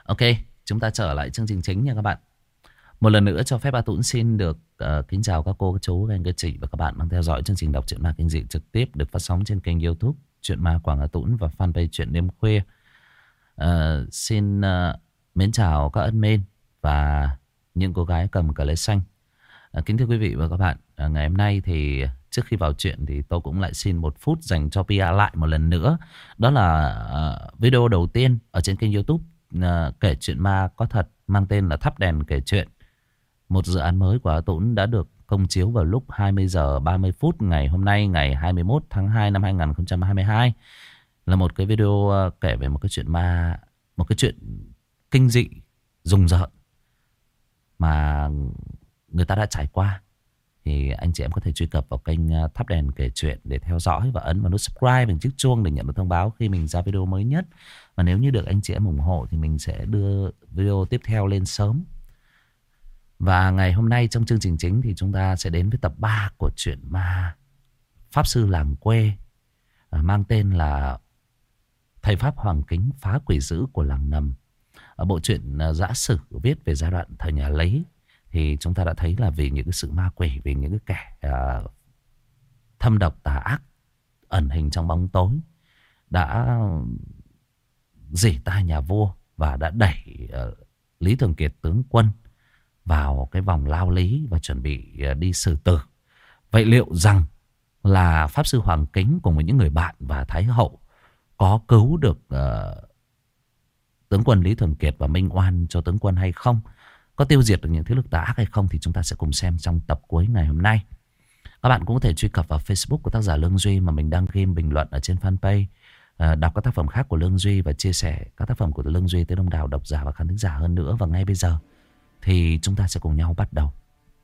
Ok, chúng ta trở lại chương trình chính nha các bạn. Một lần nữa cho phép A Tũng xin được kính chào các cô, các chú, các anh, các chị và các bạn đang theo dõi chương trình đọc truyện ma kinh dị trực tiếp được phát sóng trên kênh YouTube Truyện Ma Quảng A Tũng và fanpage Truyện Đêm Khuya. Xin mến chào các admin và những cô gái cầm cờ lê xanh. Kính thưa quý vị và các bạn, ngày hôm nay thì trước khi vào chuyện thì tôi cũng lại xin 1 phút dành cho PR lại một lần nữa. Đó là video đầu tiên ở trên kênh YouTube kể chuyện ma có thật mang tên là Thắp Đèn Kể Chuyện. Một dự án mới của A Tũng đã được công chiếu vào lúc 20 giờ 30 phút ngày hôm nay, ngày 21 tháng 2 năm 2022. Là một cái video kể về một cái chuyện ma, một cái chuyện kinh dị, rùng rợn mà người ta đã trải qua. Thì anh chị em có thể truy cập vào kênh Thắp Đèn Kể Chuyện để theo dõi và ấn vào nút subscribe bằng chiếc chuông để nhận được thông báo khi mình ra video mới nhất. Và nếu như được anh chị em ủng hộ thì mình sẽ đưa video tiếp theo lên sớm. Và ngày hôm nay trong chương trình chính thì chúng ta sẽ đến với tập 3 của truyện ma Pháp Sư Làng Quê, mang tên là Thầy Pháp Hoàng Kính Phá Quỷ Dữ của Làng Nầm. Ở bộ truyện giã sử viết về giai đoạn thời nhà Lấy thì chúng ta đã thấy là vì những cái sự ma quỷ, vì những cái kẻ thâm độc tà ác ẩn hình trong bóng tối đã rỉ tai nhà vua và đã đẩy Lý Thường Kiệt tướng quân vào cái vòng lao lý và chuẩn bị đi xử tử. Vậy liệu rằng là Pháp Sư Hoàng Kính cùng với những người bạn và Thái Hậu có cứu được tướng quân Lý Thường Kiệt và minh oan cho tướng quân hay không? Có tiêu diệt được những thế lực tà ác hay không? Thì chúng ta sẽ cùng xem trong tập cuối ngày hôm nay. Các bạn cũng có thể truy cập vào Facebook của tác giả Lương Duy mà mình đăng game bình luận ở trên fanpage. Đọc các tác phẩm khác của Lương Duy và chia sẻ các tác phẩm của Lương Duy tới đông đảo độc giả và khán thính giả hơn nữa. Và ngay bây giờ thì chúng ta sẽ cùng nhau bắt đầu.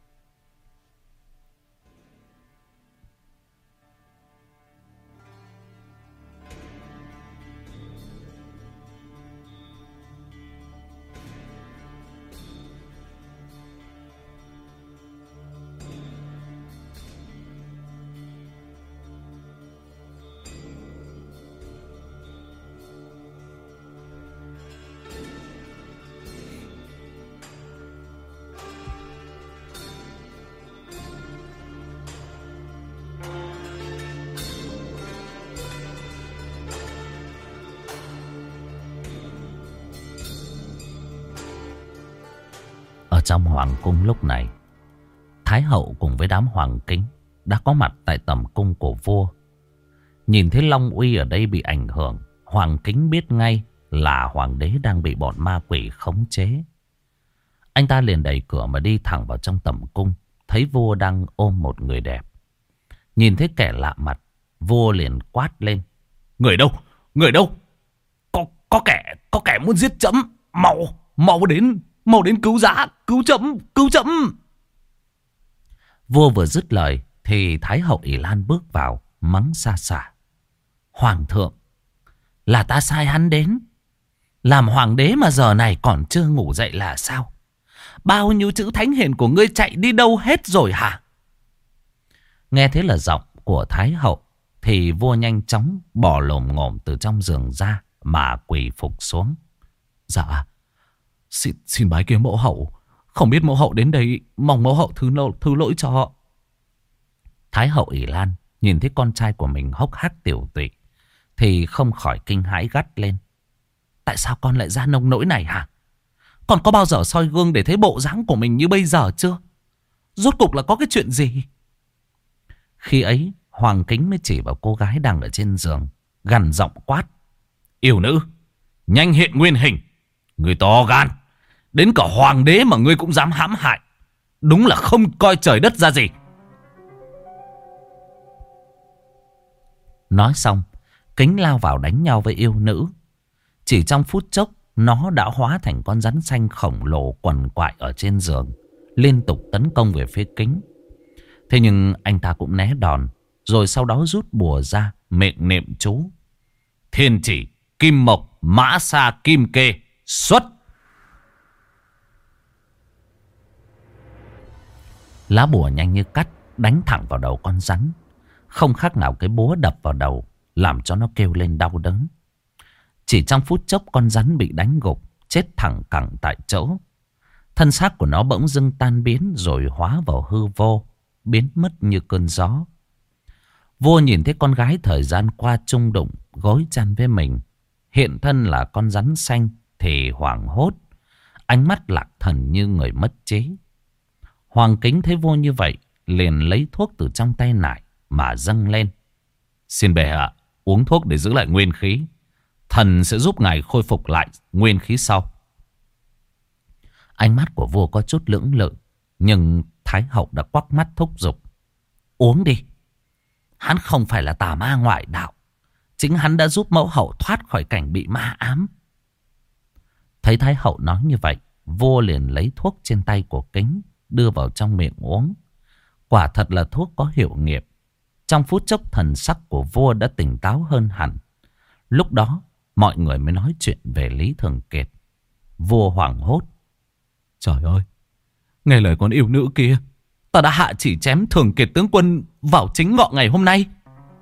Trong hoàng cung lúc này, Thái Hậu cùng với đám hoàng kính đã có mặt tại tầm cung của vua. Nhìn thấy Long Uy ở đây bị ảnh hưởng, hoàng kính biết ngay là hoàng đế đang bị bọn ma quỷ khống chế. Anh ta liền đẩy cửa mà đi thẳng vào trong tầm cung, thấy vua đang ôm một người đẹp. Nhìn thấy kẻ lạ mặt, vua liền quát lên: Người đâu? Người đâu? Có kẻ muốn giết trẫm, mau đến cứu giá, cứu trẫm. Vua vừa dứt lời thì Thái Hậu Ỷ Lan bước vào mắng xa xả: Hoàng thượng, là ta sai hắn đến. Làm hoàng đế mà giờ này còn chưa ngủ dậy là sao? Bao nhiêu chữ thánh hiền của ngươi chạy đi đâu hết rồi hả? Nghe thế là giọng của Thái Hậu thì vua nhanh chóng bỏ lồm ngồm từ trong giường ra mà quỳ phục xuống. Dạ, Xin bái kiến mẫu hậu. Không biết mẫu hậu đến đây, mong mẫu hậu thứ lỗi cho. Thái Hậu Ỷ Lan nhìn thấy con trai của mình hốc hác tiểu tụy thì không khỏi kinh hãi gắt lên: Tại sao con lại ra nông nỗi này hả? Con có bao giờ soi gương để thấy bộ dáng của mình như bây giờ chưa? Rốt cục là có cái chuyện gì? Khi ấy Hoàng Kính mới chỉ vào cô gái đang ở trên giường, gằn giọng quát: Yêu nữ, nhanh hiện nguyên hình. Người to gan, đến cả hoàng đế mà ngươi cũng dám hãm hại. Đúng là không coi trời đất ra gì. Nói xong, Kính lao vào đánh nhau với yêu nữ. Chỉ trong phút chốc, nó đã hóa thành con rắn xanh khổng lồ quằn quại ở trên giường, liên tục tấn công về phía Kính. Thế nhưng anh ta cũng né đòn, rồi sau đó rút bùa ra, miệng niệm chú: Thiên chỉ, kim mộc, mã sa, kim kê, xuất. Lá bùa nhanh như cắt đánh thẳng vào đầu con rắn, không khác nào cái búa đập vào đầu, làm cho nó kêu lên đau đớn. Chỉ trong phút chốc con rắn bị đánh gục, chết thẳng cẳng tại chỗ. Thân xác của nó bỗng dưng tan biến rồi hóa vào hư vô, biến mất như cơn gió. Vua nhìn thấy con gái thời gian qua chung đụng, gối chăn với mình, hiện thân là con rắn xanh thì hoảng hốt, ánh mắt lạc thần như người mất trí. Hoàng Kính thấy vua như vậy, liền lấy thuốc từ trong tay nải mà dâng lên. Xin bệ hạ uống thuốc để giữ lại nguyên khí. Thần sẽ giúp ngài khôi phục lại nguyên khí sau. Ánh mắt của vua có chút lưỡng lự, nhưng Thái hậu đã quắc mắt thúc giục. Uống đi. Hắn không phải là tà ma ngoại đạo. Chính hắn đã giúp mẫu hậu thoát khỏi cảnh bị ma ám. Thấy Thái hậu nói như vậy, vua liền lấy thuốc trên tay của Kính đưa vào trong miệng uống. Quả thật là thuốc có hiệu nghiệm. Trong phút chốc thần sắc của vua đã tỉnh táo hơn hẳn. Lúc đó mọi người mới nói chuyện về Lý Thường Kiệt. Vua hoảng hốt. Trời ơi, nghe lời con yêu nữ kia, ta đã hạ chỉ chém Thường Kiệt tướng quân vào chính ngọ ngày hôm nay.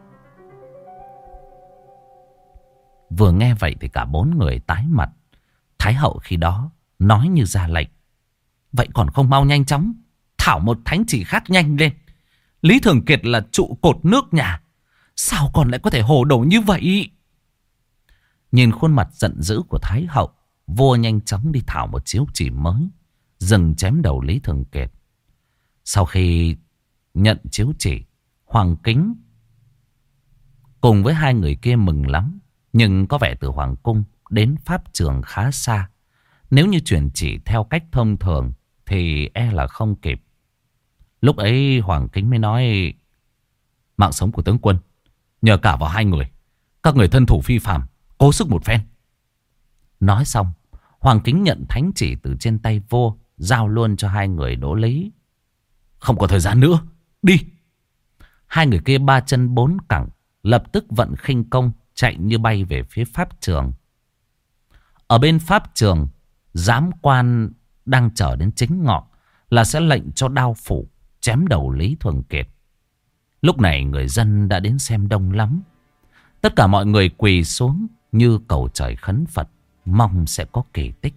Vừa nghe vậy thì cả bốn người tái mặt. Thái hậu khi đó nói như ra lệnh. Vậy còn không mau nhanh chóng thảo một thánh chỉ khác nhanh lên. Lý Thường Kiệt là trụ cột nước nhà, sao còn lại có thể hồ đồ như vậy? Nhìn khuôn mặt giận dữ của Thái hậu, vua nhanh chóng đi thảo một chiếu chỉ mới, dừng chém đầu Lý Thường Kiệt. Sau khi nhận chiếu chỉ, Hoàng Kính cùng với hai người kia mừng lắm. Nhưng có vẻ từ Hoàng cung đến pháp trường khá xa. Nếu như chuyển chỉ theo cách thông thường thì e là không kịp. Lúc ấy Hoàng Kính mới nói: mạng sống của tướng quân nhờ cả vào hai người. Các người thân thủ phi phàm, cố sức một phen. Nói xong, Hoàng Kính nhận thánh chỉ từ trên tay vua, giao luôn cho hai người đỗ Lý. Không có thời gian nữa, đi. Hai người kia ba chân bốn cẳng, lập tức vận khinh công chạy như bay về phía pháp trường. Ở bên pháp trường, giám quan đang chờ đến chính ngọ là sẽ lệnh cho đao phủ chém đầu Lý Thường Kiệt. Lúc này người dân đã đến xem đông lắm. Tất cả mọi người quỳ xuống như cầu trời khấn Phật, mong sẽ có kỳ tích.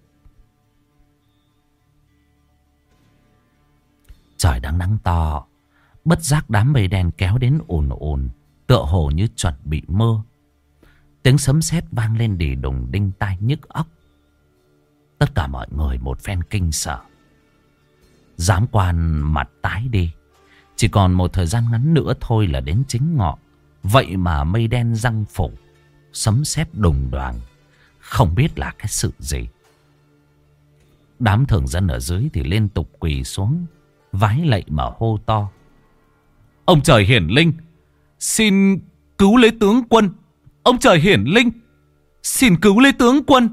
Trời đang nắng to, bất giác đám mây đen kéo đến ồn ồn, tựa hồ như chuẩn bị mưa. Tiếng sấm sét vang lên đì đùng đinh tai nhức óc. Tất cả mọi người một phen kinh sợ. Giám quan mặt tái đi. Chỉ còn một thời gian ngắn nữa thôi là đến chính ngọ. Vậy mà mây đen giăng phủ, sấm sét đùng đoàng, không biết là cái sự gì. Đám thường dân ở dưới thì liên tục quỳ xuống, vái lạy mà hô to: ông trời hiển linh, xin cứu lấy tướng quân. Ông trời hiển linh, xin cứu lấy tướng quân.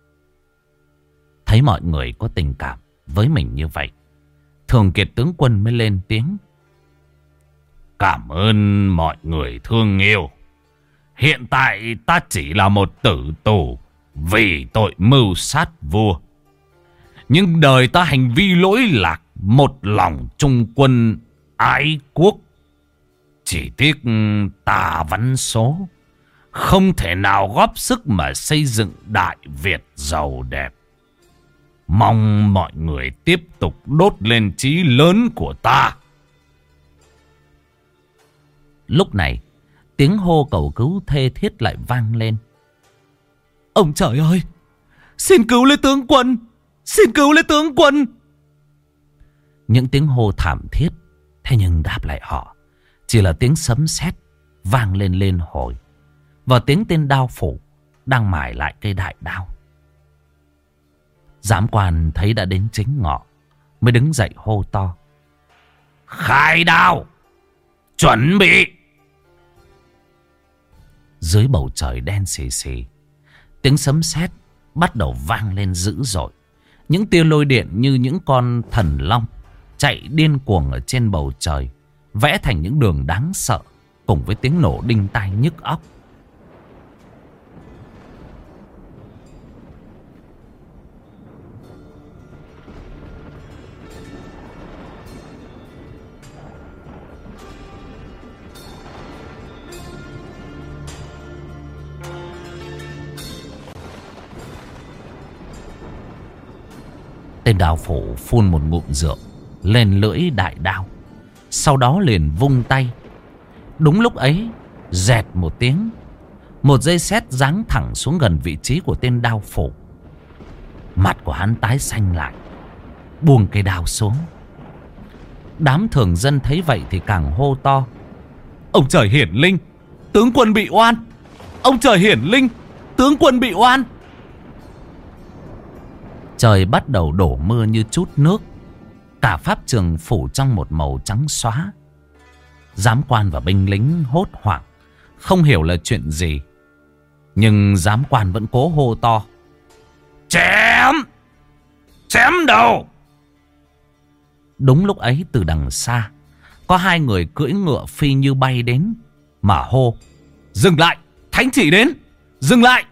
Thấy mọi người có tình cảm với mình như vậy, Thường Kiệt tướng quân mới lên tiếng: cảm ơn mọi người thương yêu. Hiện tại ta chỉ là một tử tù vì tội mưu sát vua. Nhưng đời ta hành vi lỗi lạc, một lòng trung quân ái quốc. Chỉ tiếc ta vắn số, không thể nào góp sức mà xây dựng Đại Việt giàu đẹp. Mong mọi người tiếp tục đốt lên chí lớn của ta. Lúc này, tiếng hô cầu cứu thê thiết lại vang lên. Ông trời ơi, xin cứu lấy tướng quân, xin cứu lấy tướng quân. Những tiếng hô thảm thiết, thế nhưng đáp lại họ chỉ là tiếng sấm sét vang lên lên hồi, và tiếng tên đao phủ đang mài lại cây đại đao. Giám quan thấy đã đến chính ngọ, mới đứng dậy hô to: khai đao, chuẩn bị. Dưới bầu trời đen xì xì, tiếng sấm sét bắt đầu vang lên dữ dội. Những tia lôi điện như những con thần long chạy điên cuồng ở trên bầu trời, vẽ thành những đường đáng sợ, cùng với tiếng nổ đinh tai nhức óc. Tên đao phủ phun một ngụm rượu lên lưỡi đại đao, sau đó liền vung tay. Đúng lúc ấy, dẹt một tiếng, một dây sét giáng thẳng xuống gần vị trí của tên đao phủ. Mặt của hắn tái xanh lại, buông cây đao xuống. Đám thường dân thấy vậy thì càng hô to: ông trời hiển linh, tướng quân bị oan! Ông trời hiển linh, tướng quân bị oan! Trời bắt đầu đổ mưa như trút nước. Cả pháp trường phủ trong một màu trắng xóa. Giám quan và binh lính hốt hoảng, không hiểu là chuyện gì. Nhưng giám quan vẫn cố hô to: chém! Chém đầu! Đúng lúc ấy từ đằng xa, có hai người cưỡi ngựa phi như bay đến mà hô: dừng lại! Thánh chỉ đến! Dừng lại!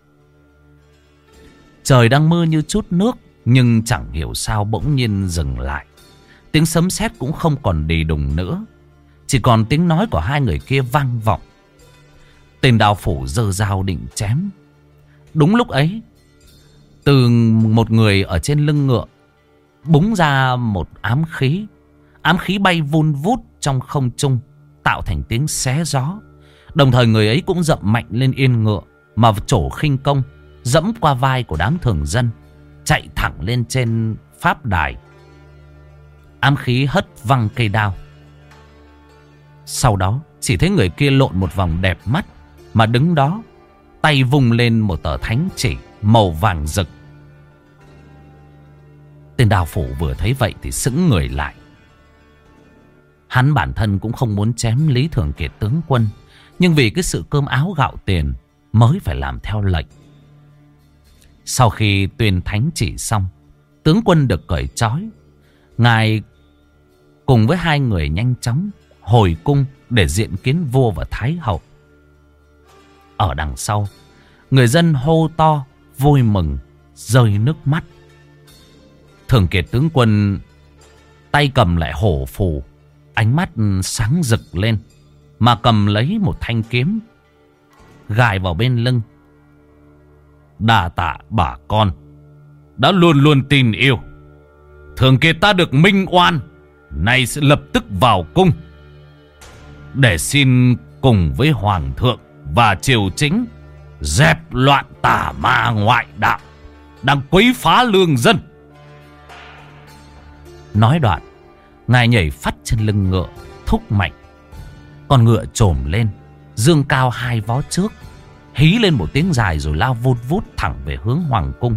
Trời đang mưa như chút nước, nhưng chẳng hiểu sao bỗng nhiên dừng lại. Tiếng sấm sét cũng không còn đì đùng nữa, chỉ còn tiếng nói của hai người kia vang vọng. Tên đao phủ giơ dao định chém. Đúng lúc ấy, từ một người ở trên lưng ngựa búng ra một ám khí. Ám khí bay vun vút trong không trung, tạo thành tiếng xé gió. Đồng thời người ấy cũng dậm mạnh lên yên ngựa, mà trổ khinh công dẫm qua vai của đám thường dân, chạy thẳng lên trên pháp đài. Ám khí hất văng cây đao. Sau đó chỉ thấy người kia lộn một vòng đẹp mắt, mà đứng đó, tay vung lên một tờ thánh chỉ màu vàng rực. Tên đao phủ vừa thấy vậy thì sững người lại. Hắn bản thân cũng không muốn chém Lý Thường Kiệt tướng quân, nhưng vì cái sự cơm áo gạo tiền mới phải làm theo lệnh. Sau khi tuyên thánh chỉ xong, tướng quân được cởi trói. Ngài cùng với hai người nhanh chóng hồi cung để diện kiến vua và thái hậu. Ở đằng sau, người dân hô to vui mừng, rơi nước mắt. Thường Kiệt tướng quân tay cầm lại hổ phù, ánh mắt sáng rực lên, mà cầm lấy một thanh kiếm gài vào bên lưng. Đa tạ bà con đã luôn luôn tin yêu. Thường Kiệt ta được minh oan, nay sẽ lập tức vào cung để xin cùng với hoàng thượng và triều chính dẹp loạn tà ma ngoại đạo đang quấy phá lương dân. Nói đoạn, ngài nhảy phắt trên lưng ngựa, thúc mạnh. Con ngựa trồm lên, dương cao hai vó trước, hí lên một tiếng dài rồi lao vút vút thẳng về hướng hoàng cung.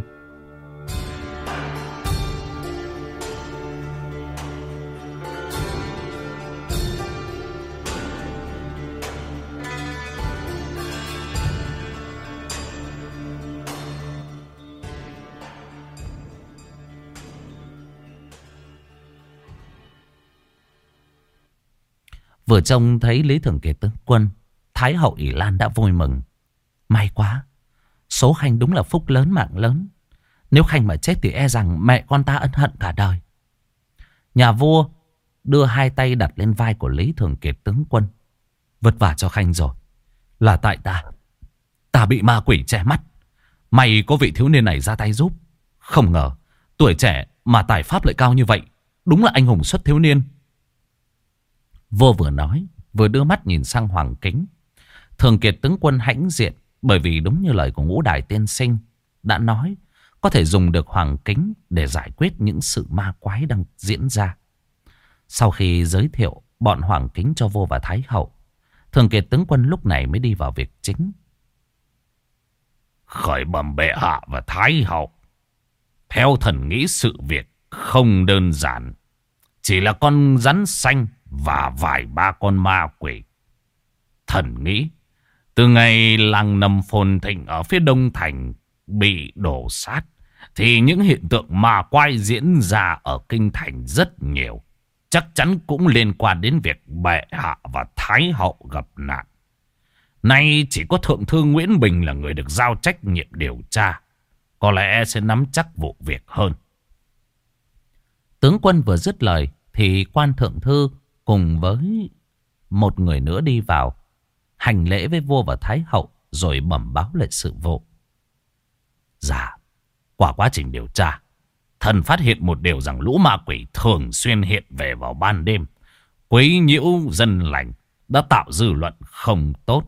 Vừa trông thấy Lý Thường Kiệt tướng quân, Thái hậu Ỷ Lan đã vui mừng. May quá, số Khanh đúng là phúc lớn mạng lớn. Nếu Khanh mà chết thì e rằng mẹ con ta ân hận cả đời. Nhà vua đưa hai tay đặt lên vai của Lý Thường Kiệt tướng quân. Vất vả cho Khanh rồi. Là tại ta bị ma quỷ che mắt. May có vị thiếu niên này ra tay giúp. Không ngờ tuổi trẻ mà tài pháp lại cao như vậy. Đúng là anh hùng xuất thiếu niên. Vua vừa nói vừa đưa mắt nhìn sang Hoàng Kính. Thường Kiệt tướng quân hãnh diện, bởi vì đúng như lời của Ngũ Đài tiên sinh đã nói, có thể dùng được Hoàng Kính để giải quyết những sự ma quái đang diễn ra. Sau khi giới thiệu bọn Hoàng Kính cho vua và Thái hậu, Thường Kiệt tướng quân lúc này mới đi vào việc chính. Khởi bẩm bệ hạ và Thái hậu, theo thần nghĩ sự việc không đơn giản. Chỉ là con rắn xanh và vài ba con ma quỷ. Thần nghĩ từ ngày làng Nầm phồn thịnh ở phía đông thành bị đổ sát, thì những hiện tượng ma quái diễn ra ở kinh thành rất nhiều. Chắc chắn cũng liên quan đến việc bệ hạ và Thái hậu gặp nạn. Nay chỉ có Thượng thư Nguyễn Bình là người được giao trách nhiệm điều tra, có lẽ sẽ nắm chắc vụ việc hơn. Tướng quân vừa dứt lời thì quan thượng thư cùng với một người nữa đi vào, hành lễ với vua và Thái hậu rồi bẩm báo lại sự vụ. Dạ, qua quá trình điều tra, Thần phát hiện một điều rằng lũ ma quỷ thường xuyên hiện về vào ban đêm, quấy nhiễu dân lành, đã tạo dư luận không tốt.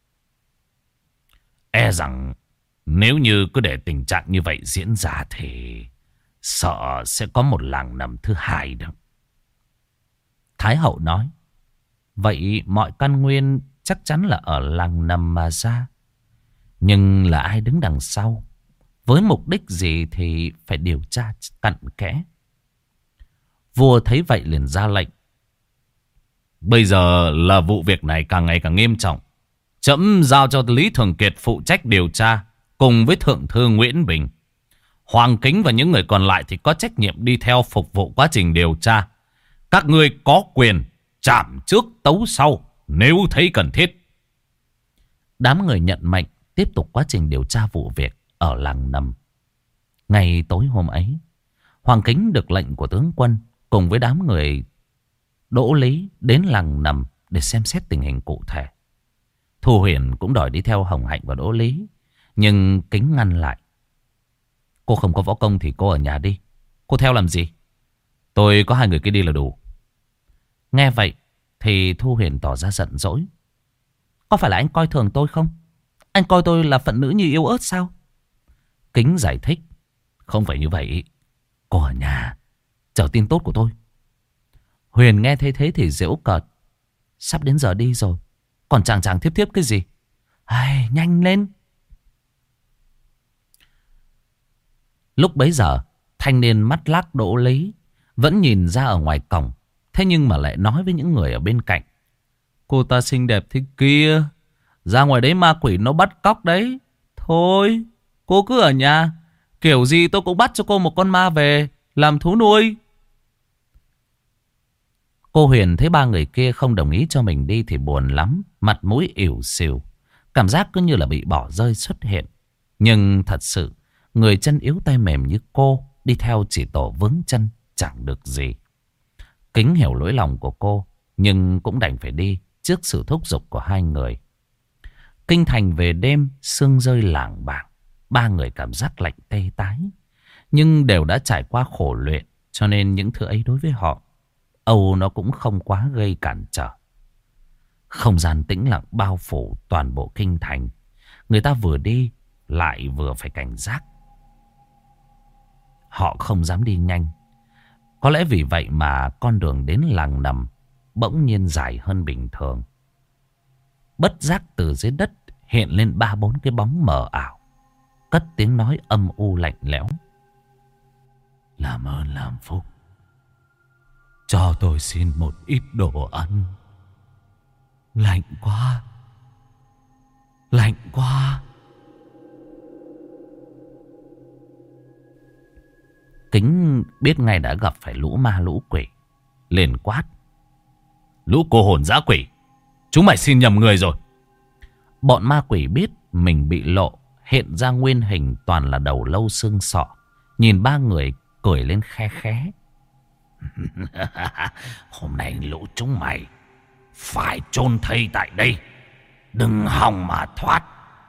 E rằng nếu như cứ để tình trạng như vậy diễn ra thì sợ sẽ có một làng nằm thứ hai đó. Thái hậu nói, vậy mọi căn nguyên chắc chắn là ở làng nằm mà ra. Nhưng là ai đứng đằng sau, với mục đích gì thì phải điều tra cặn kẽ. Vua thấy vậy liền ra lệnh. Bây giờ là vụ việc này càng ngày càng nghiêm trọng. Trẫm giao cho Lý Thường Kiệt phụ trách điều tra cùng với Thượng thư Nguyễn Bình. Hoàng Kính và những người còn lại thì có trách nhiệm đi theo phục vụ quá trình điều tra. Các ngươi có quyền chạm trước tấu sau nếu thấy cần thiết. Đám người nhận mệnh tiếp tục quá trình điều tra vụ việc ở làng nằm. Ngày tối hôm ấy, Hoàng Kính được lệnh của tướng quân cùng với đám người Đỗ Lý đến làng nằm để xem xét tình hình cụ thể. Thu Huyền cũng đòi đi theo Hồng Hạnh và Đỗ Lý, nhưng Kính ngăn lại. Cô không có võ công thì cô ở nhà đi. Cô theo làm gì? Tôi có hai người kia đi là đủ. Nghe vậy thì Thu Huyền tỏ ra giận dỗi. Có phải là anh coi thường tôi không? Anh coi tôi là phận nữ như yếu ớt sao? Kính giải thích. Không phải như vậy. Cô ở nhà chờ tin tốt của tôi. Huyền nghe thấy thế thì giễu cợt. Sắp đến giờ đi rồi, còn chàng chàng thiếp thiếp cái gì? Ai, nhanh lên. Lúc bấy giờ, thanh niên mắt lác Đỗ Lý vẫn nhìn ra ở ngoài cổng. Thế nhưng mà lại nói với những người ở bên cạnh. Cô ta xinh đẹp thế kia, ra ngoài đấy ma quỷ nó bắt cóc đấy. Thôi, cô cứ ở nhà. Kiểu gì tôi cũng bắt cho cô một con ma về làm thú nuôi. Cô Huyền thấy ba người kia không đồng ý cho mình đi thì buồn lắm. Mặt mũi ỉu xìu. Cảm giác cứ như là bị bỏ rơi xuất hiện. Nhưng thật sự, người chân yếu tay mềm như cô đi theo chỉ tổ vướng chân chẳng được gì. Kính hiểu lỗi lòng của cô, nhưng cũng đành phải đi trước sự thúc giục của hai người. Kinh thành về đêm, sương rơi lảng bảng. Ba người cảm giác lạnh tê tái. Nhưng đều đã trải qua khổ luyện, cho nên những thứ ấy đối với họ, âu nó cũng không quá gây cản trở. Không gian tĩnh lặng bao phủ toàn bộ kinh thành. Người ta vừa đi lại vừa phải cảnh giác. Họ không dám đi nhanh. Có lẽ vì vậy mà con đường đến làng nằm bỗng nhiên dài hơn bình thường. Bất giác từ dưới đất hiện lên 3-4 cái bóng mờ ảo, cất tiếng nói âm u lạnh lẽo. Làm ơn làm phúc, cho tôi xin một ít đồ ăn. Lạnh quá, lạnh quá. Kính biết ngay đã gặp phải lũ ma lũ quỷ, liền quát. Lũ cô hồn dã quỷ, chúng mày xin nhầm người rồi. Bọn ma quỷ biết mình bị lộ, hiện ra nguyên hình toàn là đầu lâu xương sọ. Nhìn ba người cười lên khe khé. Hôm nay lũ chúng mày phải chôn thây tại đây, đừng hòng mà thoát.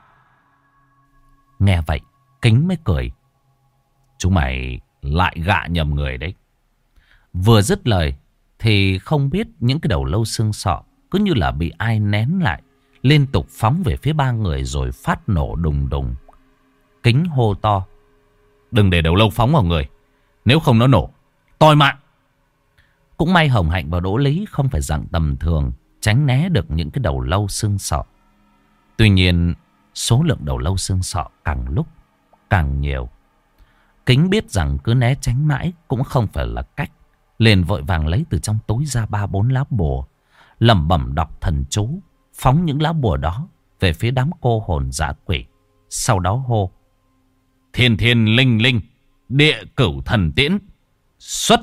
Nghe vậy Kính mới cười. Chúng mày lại gạ nhầm người đấy. Vừa dứt lời thì không biết những cái đầu lâu xương sọ cứ như là bị ai nén lại, liên tục phóng về phía ba người rồi phát nổ đùng đùng. Kính hô to. Đừng để đầu lâu phóng vào người, nếu không nó nổ toi mạng. Cũng may Hồng Hạnh và Đỗ Lý không phải dạng tầm thường, tránh né được những cái đầu lâu xương sọ. Tuy nhiên số lượng đầu lâu xương sọ càng lúc càng nhiều. Kính biết rằng cứ né tránh mãi cũng không phải là cách, liền vội vàng lấy từ trong túi ra 3-4 lá bùa, lẩm bẩm đọc thần chú, phóng những lá bùa đó về phía đám cô hồn dã quỷ. Sau đó hô. Thiên thiên linh linh, địa cửu thần tiễn, xuất.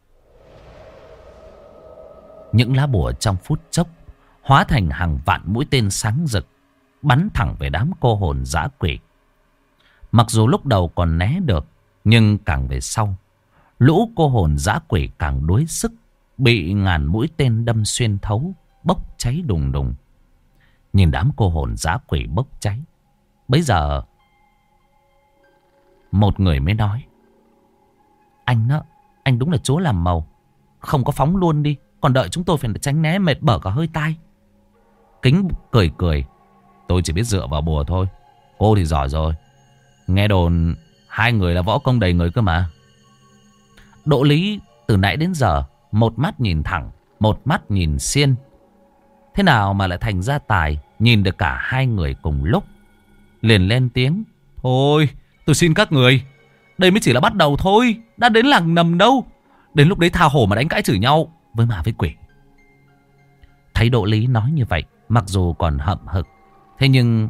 Những lá bùa trong phút chốc hóa thành hàng vạn mũi tên sáng rực, bắn thẳng về đám cô hồn dã quỷ. Mặc dù lúc đầu còn né được, nhưng càng về sau, lũ cô hồn dã quỷ càng đuối sức, bị ngàn mũi tên đâm xuyên thấu, bốc cháy đùng đùng. Nhìn đám cô hồn dã quỷ bốc cháy, bấy giờ một người mới nói. Anh đó, anh đúng là chúa làm màu. Không có phóng luôn đi, còn đợi chúng tôi phải tránh né mệt bở cả hơi tai. Kính cười cười. Tôi chỉ biết dựa vào bùa thôi. Cô thì giỏi rồi. Nghe đồn hai người là võ công đầy người cơ mà. Đỗ Lý từ nãy đến giờ một mắt nhìn thẳng, một mắt nhìn xiên. Thế nào mà lại thành ra tài nhìn được cả hai người cùng lúc. Liền lên tiếng. Thôi tôi xin các người, đây mới chỉ là bắt đầu thôi, đã đến làng nầm đâu. Đến lúc đấy tha hồ mà đánh cãi chửi nhau với ma với quỷ. Thấy Đỗ Lý nói như vậy, mặc dù còn hậm hực, thế nhưng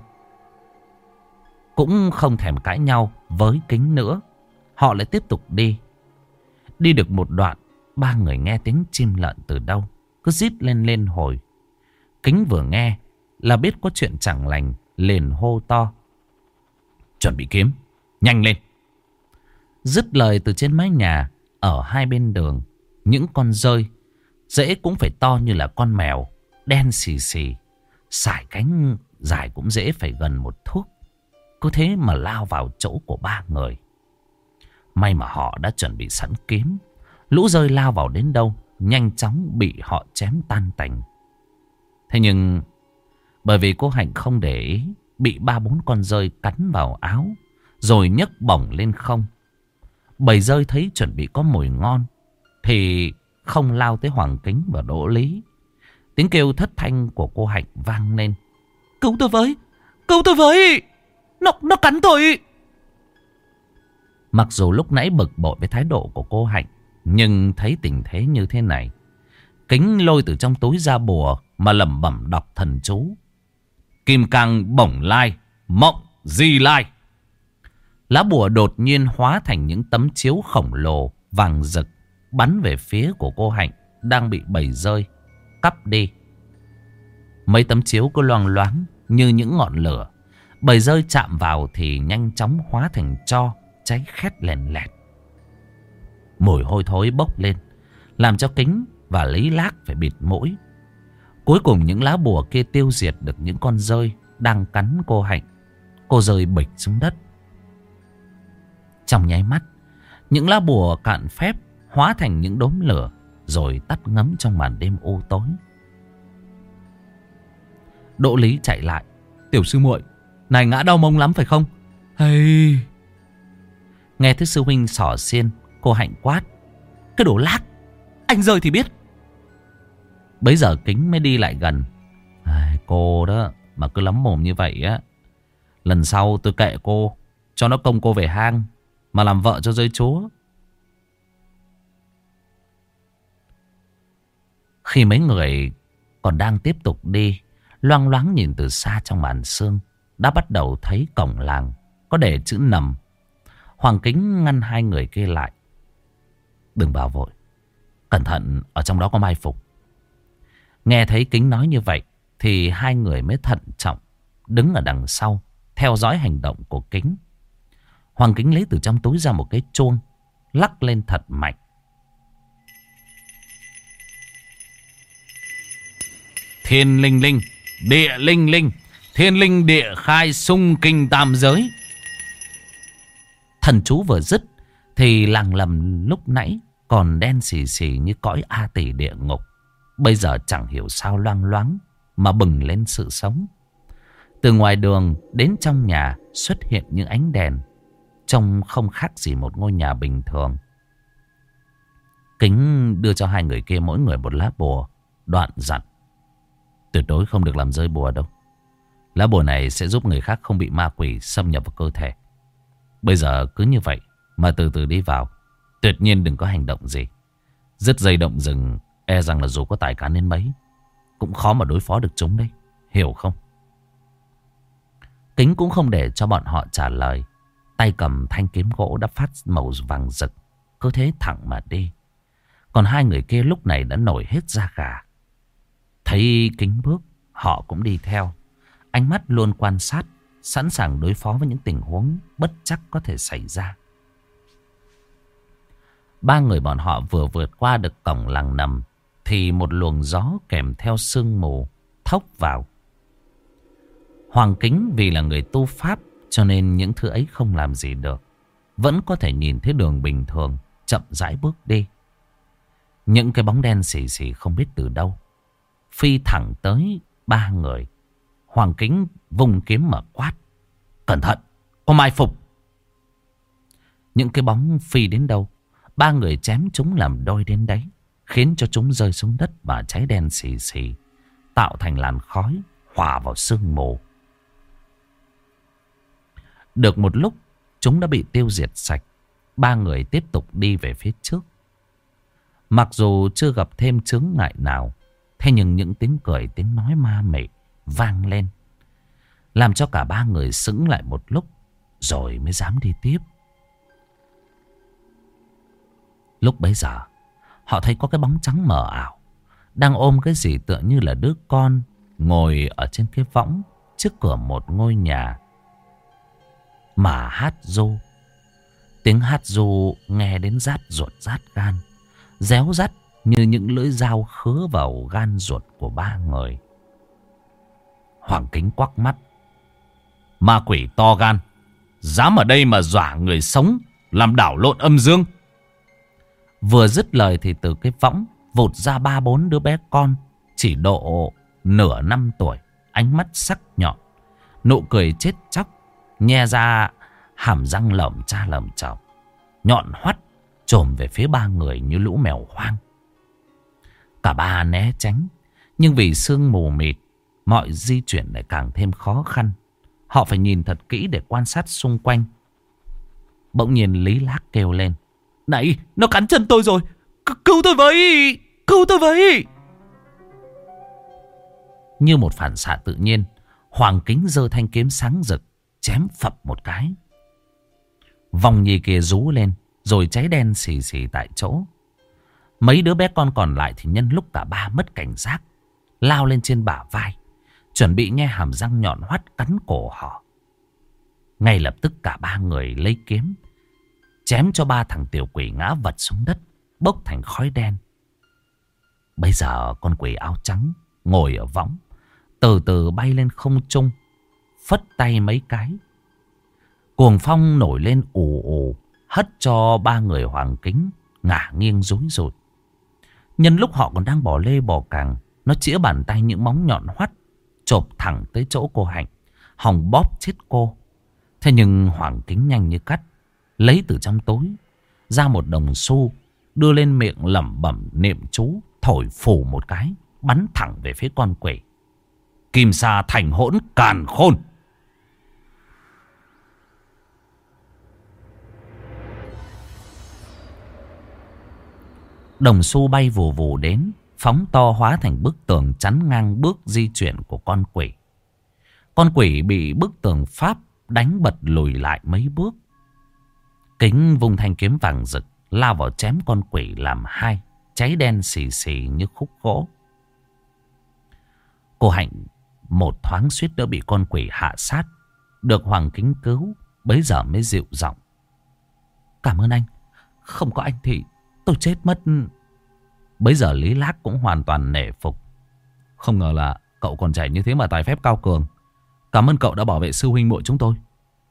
cũng không thèm cãi nhau với Kính nữa. Họ lại tiếp tục đi. Đi được một đoạn, ba người nghe tiếng chim lợn từ đâu cứ rít lên hồi. Kính vừa nghe là biết có chuyện chẳng lành, liền hô to. Chuẩn bị kiếm, nhanh lên. Dứt lời, từ trên mái nhà ở hai bên đường, những con dơi dễ cũng phải to như là con mèo, đen xì xì, sải cánh dài cũng dễ phải gần một thước. Cứ thế mà lao vào chỗ của ba người. May mà họ đã chuẩn bị sẵn kiếm. Lũ dơi lao vào đến đâu nhanh chóng bị họ chém tan tành. Thế nhưng bởi vì cô Hạnh không để ý, bị 3-4 con dơi cắn vào áo rồi nhấc bổng lên không. Bầy dơi thấy chuẩn bị có mồi ngon thì không lao tới Hoàng Kính và Đỗ Lý. Tiếng kêu thất thanh của cô Hạnh vang lên. Cứu tôi với! Cứu tôi với! Nó cắn tôi! Mặc dù lúc nãy bực bội với thái độ của cô Hạnh, nhưng thấy tình thế như thế này, Kính lôi từ trong túi ra bùa mà lẩm bẩm đọc thần chú. Kim cang bổng lai, mộng di lai. Lá bùa đột nhiên hóa thành những tấm chiếu khổng lồ vàng rực, bắn về phía của cô Hạnh đang bị bầy dơi cắp đi. Mấy tấm chiếu cứ loang loáng như những ngọn lửa. Bầy dơi chạm vào thì nhanh chóng hóa thành tro, cháy khét lèn lẹt. Mùi hôi thối bốc lên, làm cho Kính và Lý Lác phải bịt mũi. Cuối cùng những lá bùa kia tiêu diệt được những con dơi đang cắn cô Hạnh. Cô rơi bịch xuống đất. Trong nháy mắt, những lá bùa cạn phép hóa thành những đốm lửa rồi tắt ngấm trong màn đêm u tối. Đỗ Lý chạy lại. Tiểu sư muội, này ngã đau mông lắm phải không? Hey. Nghe thấy sư huynh xỏ xiên, cô Hạnh quát. Cái đồ lác, anh rơi thì biết. Bấy giờ Kính mới đi lại gần. Cô đó mà cứ lắm mồm như vậy á, lần sau tôi kệ cô, cho nó công cô về hang mà làm vợ cho rơi chúa. Khi mấy người còn đang tiếp tục đi, loang loáng nhìn từ xa trong màn sương, đã bắt đầu thấy cổng làng có đề chữ Nầm. Hoàng Kính ngăn hai người kia lại. Đừng vào vội, cẩn thận, ở trong đó có mai phục. Nghe thấy Kính nói như vậy thì hai người mới thận trọng đứng ở đằng sau theo dõi hành động của Kính. Hoàng Kính lấy từ trong túi ra một cái chuông, lắc lên thật mạnh. Thiên linh linh, địa linh linh, thiên linh địa khai xung kinh tam giới. Thần chú vừa dứt thì làng lầm lúc nãy còn đen xì xì như cõi A Tỳ địa ngục, bây giờ chẳng hiểu sao loang loáng mà bừng lên sự sống. Từ ngoài đường đến trong nhà xuất hiện những ánh đèn, trông không khác gì một ngôi nhà bình thường. Kính đưa cho hai người kia mỗi người một lá bùa, đoạn dặn. Tuyệt đối không được làm rơi bùa đâu. Lá bùa này sẽ giúp người khác không bị ma quỷ xâm nhập vào cơ thể. Bây giờ cứ như vậy mà từ từ đi vào. Tuyệt nhiên đừng có hành động gì. Dứt dây động rừng, e rằng là dù có tài cán đến mấy cũng khó mà đối phó được chúng đấy. Hiểu không? Kính cũng không để cho bọn họ trả lời. Tay cầm thanh kiếm gỗ đã phát màu vàng rực, cứ thế thẳng mà đi. Còn hai người kia lúc này đã nổi hết da gà. Thấy Kính bước, họ cũng đi theo. Ánh mắt luôn quan sát, sẵn sàng đối phó với những tình huống bất chắc có thể xảy ra. Ba người bọn họ vừa vượt qua được cổng làng Nầm thì một luồng gió kèm theo sương mù thốc vào. Hoàng Kính vì là người tu pháp cho nên những thứ ấy không làm gì được, vẫn có thể nhìn thấy đường bình thường chậm rãi bước đi. Những cái bóng đen xì xì không biết từ đâu phi thẳng tới ba người. Hoàng Kính vung kiếm mà quát: cẩn thận, có mai phục. Những cái bóng phi đến đâu, ba người chém chúng làm đôi đến đấy, khiến cho chúng rơi xuống đất và cháy đen xì xì, tạo thành làn khói hòa vào sương mù. Được một lúc, chúng đã bị tiêu diệt sạch. Ba người tiếp tục đi về phía trước. Mặc dù chưa gặp thêm chướng ngại nào, thế nhưng những tiếng cười, tiếng nói ma mị vang lên, làm cho cả ba người sững lại một lúc, rồi mới dám đi tiếp. Lúc bấy giờ, họ thấy có cái bóng trắng mờ ảo đang ôm cái gì tựa như là đứa con, ngồi ở trên cái võng trước cửa một ngôi nhà mà hát ru. Tiếng hát ru nghe đến rát ruột rát gan, réo rắt như những lưỡi dao khứa vào gan ruột của ba người. Hoàng Kính quắc mắt: ma quỷ to gan, dám ở đây mà dọa người sống, làm đảo lộn âm dương. Vừa dứt lời thì từ cái võng vụt ra 3-4 đứa bé con, chỉ độ nửa năm tuổi, ánh mắt sắc nhọn, nụ cười chết chóc, nhe ra hàm răng lởm cha lởm chởm, nhọn hoắt chồm về phía ba người như lũ mèo hoang. Cả ba né tránh, nhưng vì sương mù mịt, mọi di chuyển lại càng thêm khó khăn. Họ phải nhìn thật kỹ để quan sát xung quanh. Bỗng nhiên Lý Lác kêu lên: này, nó cắn chân tôi rồi, cứu tôi với, cứu tôi với. Như một phản xạ tự nhiên, Hoàng Kính giơ thanh kiếm sáng rực, chém phập một cái. Vòng nhì kia rú lên, rồi cháy đen xì xì tại chỗ. Mấy đứa bé con còn lại thì nhân lúc cả ba mất cảnh giác, lao lên trên bả vai, chuẩn bị nhe hàm răng nhọn hoắt cắn cổ họ. Ngay lập tức cả ba người lấy kiếm chém cho ba thằng tiểu quỷ ngã vật xuống đất, bốc thành khói đen. Bây giờ con quỷ áo trắng ngồi ở võng, từ từ bay lên không trung, phất tay mấy cái. Cuồng phong nổi lên ù ù, hất cho ba người Hoàng Kính ngả nghiêng rúi rụi. Nhân lúc họ còn đang bỏ lê bỏ càng, nó chĩa bàn tay những móng nhọn hoắt, chộp thẳng tới chỗ cô Hạnh, hòng bóp chết cô. Thế nhưng Hoàng Kính nhanh như cắt, lấy từ trong túi ra một đồng xu, đưa lên miệng lẩm bẩm niệm chú, thổi phù một cái, bắn thẳng về phía con quỷ. Kim sa thành hỗn càn khôn. Đồng xu bay vù vù đến, phóng to hóa thành bức tường chắn ngang bước di chuyển của con quỷ. Con quỷ bị bức tường pháp đánh bật lùi lại mấy bước. Kính vung thanh kiếm vàng rực, lao vào chém con quỷ làm hai, cháy đen xì xì như khúc gỗ. Cô Hạnh một thoáng suýt đã bị con quỷ hạ sát, được Hoàng Kính cứu, bấy giờ mới dịu giọng: cảm ơn anh, không có anh thì tôi chết mất. Bấy giờ Lý Lác cũng hoàn toàn nể phục. Không ngờ là cậu còn trẻ như thế mà tài phép cao cường. Cảm ơn cậu đã bảo vệ sư huynh muội chúng tôi.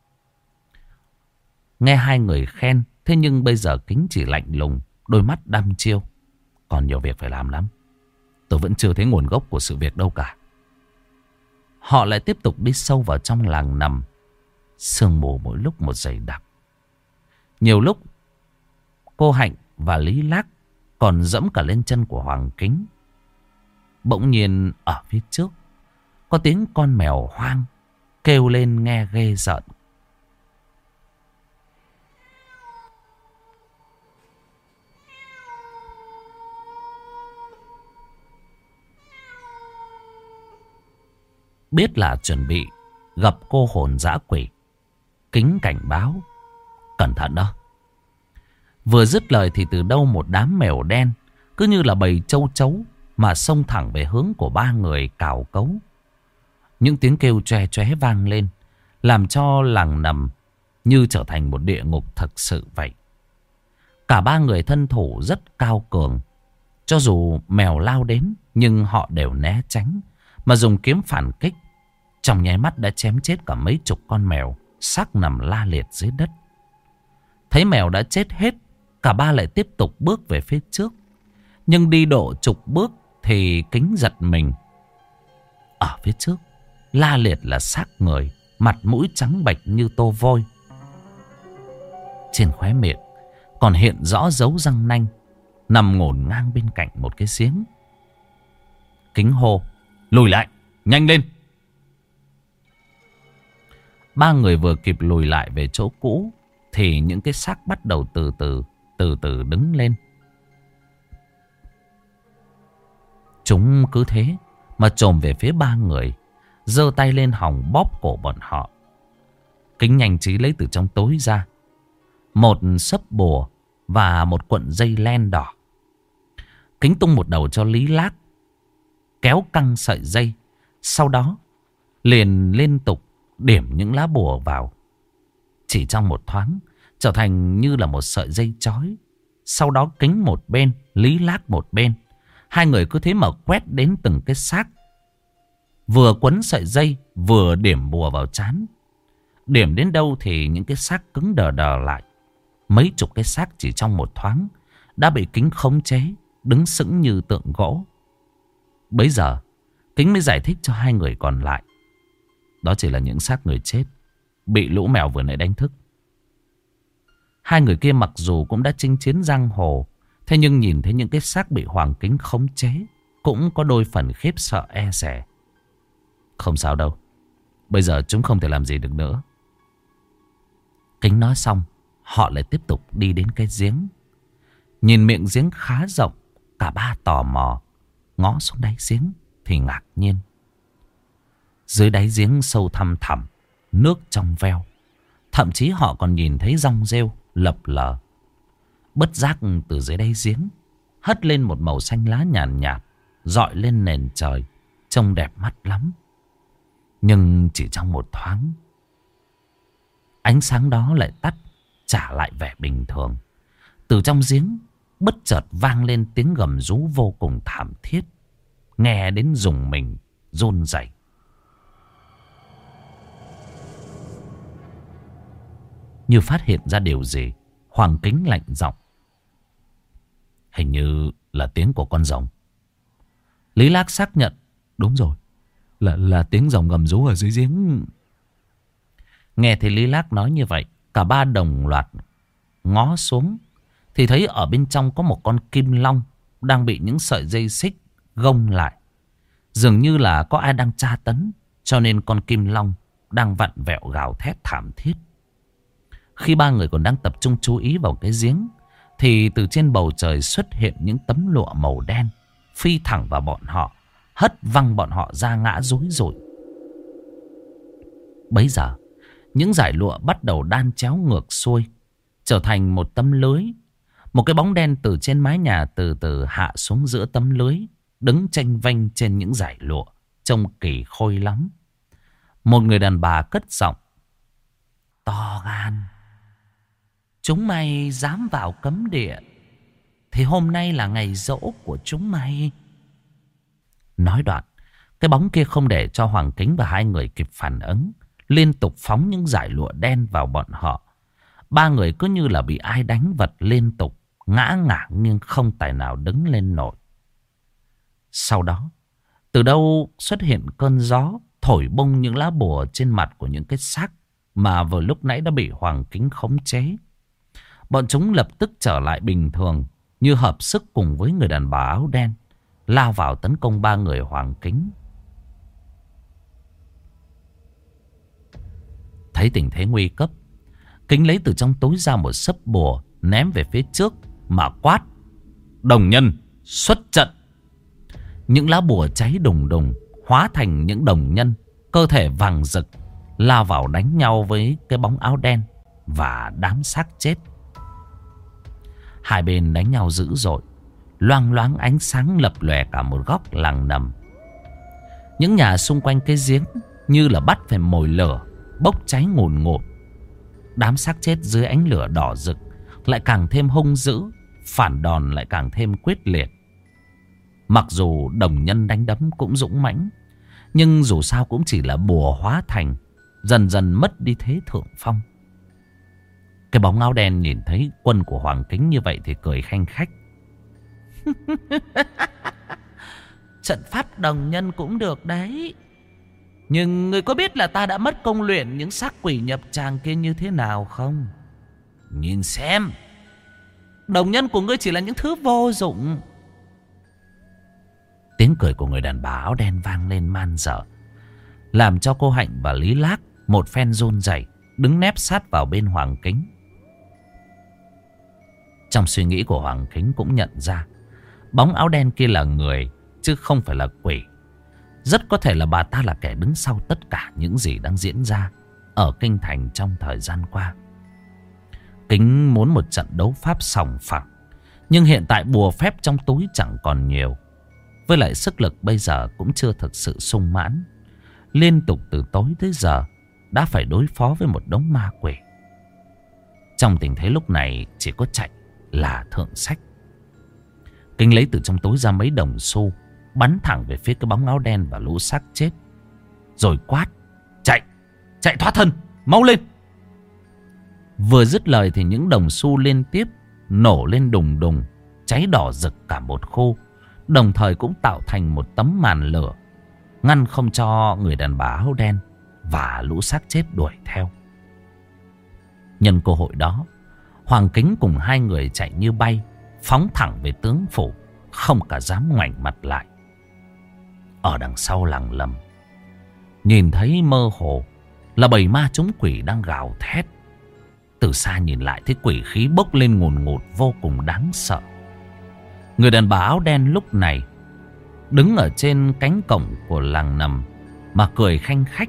Nghe hai người khen, thế nhưng bây giờ Kính chỉ lạnh lùng, đôi mắt đăm chiêu. Còn nhiều việc phải làm lắm. Tôi vẫn chưa thấy nguồn gốc của sự việc đâu cả. Họ lại tiếp tục đi sâu vào trong làng nằm. Sương mù mỗi lúc một dày đặc. Nhiều lúc cô Hạnh và Lý Lác còn dẫm cả lên chân của Hoàng Kính. Bỗng nhiên ở phía trước có tiếng con mèo hoang kêu lên nghe ghê rợn. Biết là chuẩn bị gặp cô hồn dã quỷ, Kính cảnh báo: cẩn thận đó. Vừa dứt lời thì từ đâu một đám mèo đen, cứ như là bầy châu chấu, mà xông thẳng về hướng của ba người cào cấu. Những tiếng kêu choe choé vang lên, làm cho làng nằm như trở thành một địa ngục thật sự vậy. Cả ba người thân thủ rất cao cường. Cho dù mèo lao đến, nhưng họ đều né tránh, mà dùng kiếm phản kích. Trong nháy mắt đã chém chết cả mấy chục con mèo xác nằm la liệt dưới đất. Thấy mèo đã chết hết, cả ba lại tiếp tục bước về phía trước. Nhưng đi độ chục bước thì Kính giật mình. Ở phía trước la liệt là xác người, mặt mũi trắng bệch như tô vôi. Trên khóe miệng còn hiện rõ dấu răng nanh, nằm ngổn ngang bên cạnh một cái giếng. Kính hô: lùi lại, nhanh lên. Ba người vừa kịp lùi lại về chỗ cũ thì những cái xác bắt đầu từ từ đứng lên. Chúng cứ thế mà chồm về phía ba người, giơ tay lên hòng bóp cổ bọn họ. Kính nhanh trí lấy từ trong tối ra một sấp bùa và một cuộn dây len đỏ. Kính tung một đầu cho Lý Lác, kéo căng sợi dây. Sau đó liền liên tục điểm những lá bùa vào. Chỉ trong một thoáng trở thành như là một sợi dây chói. Sau đó Kính một bên, Lý Lác một bên. Hai người cứ thế mà quét đến từng cái xác, vừa quấn sợi dây vừa điểm bùa vào trán. Điểm đến đâu thì những cái xác cứng đờ đờ lại. Mấy chục cái xác chỉ trong một thoáng đã bị Kính khống chế, đứng sững như tượng gỗ. Bấy giờ Kính mới giải thích cho hai người còn lại. Đó chỉ là những xác người chết bị lũ mèo vừa nãy đánh thức. Hai người kia mặc dù cũng đã chinh chiến giang hồ, thế nhưng nhìn thấy những cái xác bị Hoàng Kính khống chế cũng có đôi phần khiếp sợ e dè. Không sao đâu, bây giờ chúng không thể làm gì được nữa. Kính nói xong, họ lại tiếp tục đi đến cái giếng. Nhìn miệng giếng khá rộng, cả ba tò mò ngó xuống đáy giếng thì ngạc nhiên. Dưới đáy giếng sâu thăm thẳm, nước trong veo. Thậm chí họ còn nhìn thấy rong rêu lập lờ. Bất giác từ dưới đáy giếng hất lên một màu xanh lá nhàn nhạt, rọi lên nền trời, trông đẹp mắt lắm. Nhưng chỉ trong một thoáng, ánh sáng đó lại tắt, trả lại vẻ bình thường. Từ trong giếng bất chợt vang lên tiếng gầm rú vô cùng thảm thiết, nghe đến rùng mình run rẩy. Như phát hiện ra điều gì, Hoàng Kính lạnh giọng: hình như là tiếng của con rồng. Lý Lác xác nhận: đúng rồi, là tiếng rồng gầm rú ở dưới giếng. Nghe thấy Lý Lác nói như vậy, cả ba đồng loạt ngó xuống thì thấy ở bên trong có một con kim long đang bị những sợi dây xích gông lại. Dường như là có ai đang tra tấn, cho nên con kim long đang vặn vẹo gào thét thảm thiết. Khi ba người còn đang tập trung chú ý vào cái giếng thì từ trên bầu trời xuất hiện những tấm lụa màu đen, phi thẳng vào bọn họ, hất văng bọn họ ra ngã rúi rụi. Bấy giờ những dải lụa bắt đầu đan chéo ngược xuôi, trở thành một tấm lưới. Một cái bóng đen từ trên mái nhà từ từ hạ xuống giữa tấm lưới, đứng chênh vênh trên những dải lụa, trông kỳ khôi lắm. Một người đàn bà cất giọng: to gan, chúng mày dám vào cấm địa thì hôm nay là ngày giỗ của chúng mày. Nói đoạn, cái bóng kia không để cho Hoàng Kính và hai người kịp phản ứng, liên tục phóng những dải lụa đen vào bọn họ. Ba người cứ như là bị ai đánh vật liên tục, ngã ngả nhưng không tài nào đứng lên nổi. Sau đó, từ đâu xuất hiện cơn gió thổi bung những lá bùa trên mặt của những cái xác mà vừa lúc nãy đã bị Hoàng Kính khống chế. Bọn chúng lập tức trở lại bình thường, như hợp sức cùng với người đàn bà áo đen, lao vào tấn công ba người Hoàng Kính. Thấy tình thế nguy cấp, Kính lấy từ trong túi ra một sấp bùa, ném về phía trước mà quát: đồng nhân xuất trận. Những lá bùa cháy đùng đùng, hóa thành những đồng nhân, cơ thể vàng rực, lao vào đánh nhau với cái bóng áo đen và đám xác chết. Hai bên đánh nhau dữ dội, loang loáng ánh sáng lập lòe cả một góc làng nằm. Những nhà xung quanh cái giếng như là bắt phải mồi lửa, bốc cháy ngùn ngụt. Đám xác chết dưới ánh lửa đỏ rực lại càng thêm hung dữ, phản đòn lại càng thêm quyết liệt. Mặc dù đồng nhân đánh đấm cũng dũng mãnh, nhưng dù sao cũng chỉ là bùa hóa thành, dần dần mất đi thế thượng phong. Cái bóng áo đen nhìn thấy quân của Hoàng Kính như vậy thì cười khanh khách. Trận pháp đồng nhân cũng được đấy. Nhưng người có biết là ta đã mất công luyện những xác quỷ nhập tràng kia như thế nào không? Nhìn xem, đồng nhân của ngươi chỉ là những thứ vô dụng. Tiếng cười của người đàn bà áo đen vang lên man dợ, làm cho cô Hạnh và Lý Lác một phen run rẩy, đứng nép sát vào bên Hoàng Kính. Trong suy nghĩ của Hoàng Kính cũng nhận ra bóng áo đen kia là người chứ không phải là quỷ. Rất có thể là bà ta là kẻ đứng sau tất cả những gì đang diễn ra ở kinh thành trong thời gian qua. Kính muốn một trận đấu pháp sòng phẳng, nhưng hiện tại bùa phép trong túi chẳng còn nhiều. Với lại sức lực bây giờ cũng chưa thực sự sung mãn. Liên tục từ tối tới giờ đã phải đối phó với một đống ma quỷ. Trong tình thế lúc này chỉ có chạy là thượng sách. Kính lấy từ trong túi ra mấy đồng xu, bắn thẳng về phía cái bóng áo đen và lũ xác chết, rồi quát: Chạy, chạy thoát thân, mau lên. Vừa dứt lời thì những đồng xu liên tiếp nổ lên đùng đùng, cháy đỏ rực cả một khu, đồng thời cũng tạo thành một tấm màn lửa, ngăn không cho người đàn bà áo đen và lũ xác chết đuổi theo. Nhân cơ hội đó, Hoàng Kính cùng hai người chạy như bay, phóng thẳng về tướng phủ, không cả dám ngoảnh mặt lại. Ở đằng sau làng Lầm, nhìn thấy mơ hồ là bầy ma chúng quỷ đang gào thét. Từ xa nhìn lại thấy quỷ khí bốc lên ngùn ngụt vô cùng đáng sợ. Người đàn bà áo đen lúc này đứng ở trên cánh cổng của làng Nầm mà cười khanh khách.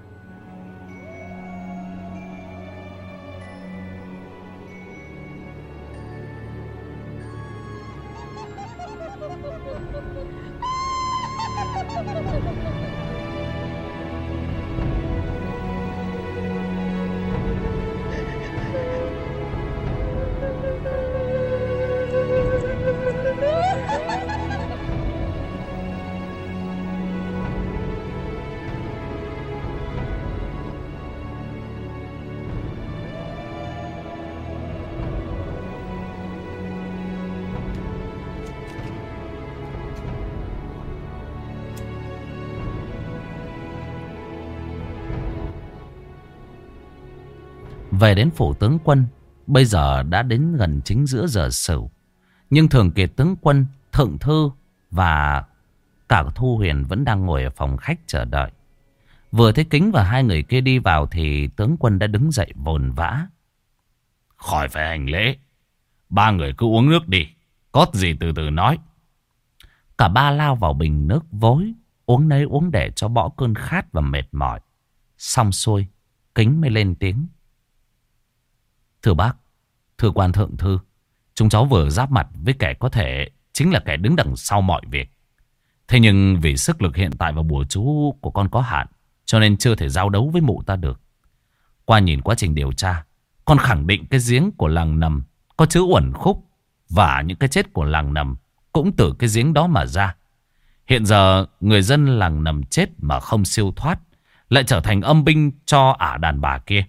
Về đến phủ tướng quân, bây giờ đã đến gần chính giữa giờ sửu. Nhưng Thường Kiệt tướng quân, Thượng Thư và cả Thu Huyền vẫn đang ngồi ở phòng khách chờ đợi. Vừa thấy Kính và hai người kia đi vào thì tướng quân đã đứng dậy vồn vã. Khỏi phải hành lễ, ba người cứ uống nước đi, có gì từ từ nói. Cả ba lao vào bình nước vối, uống nấy uống để cho bỏ cơn khát và mệt mỏi. Xong xuôi, Kính mới lên tiếng. Thưa bác, thưa quan thượng thư, chúng cháu vừa giáp mặt với kẻ có thể chính là kẻ đứng đằng sau mọi việc. Thế nhưng vì sức lực hiện tại và bùa chú của con có hạn, cho nên chưa thể giao đấu với mụ ta được. Qua nhìn quá trình điều tra, con khẳng định cái giếng của làng Nầm có chứa uẩn khúc, và những cái chết của làng Nầm cũng từ cái giếng đó mà ra. Hiện giờ người dân làng Nầm chết mà không siêu thoát, lại trở thành âm binh cho ả đàn bà kia.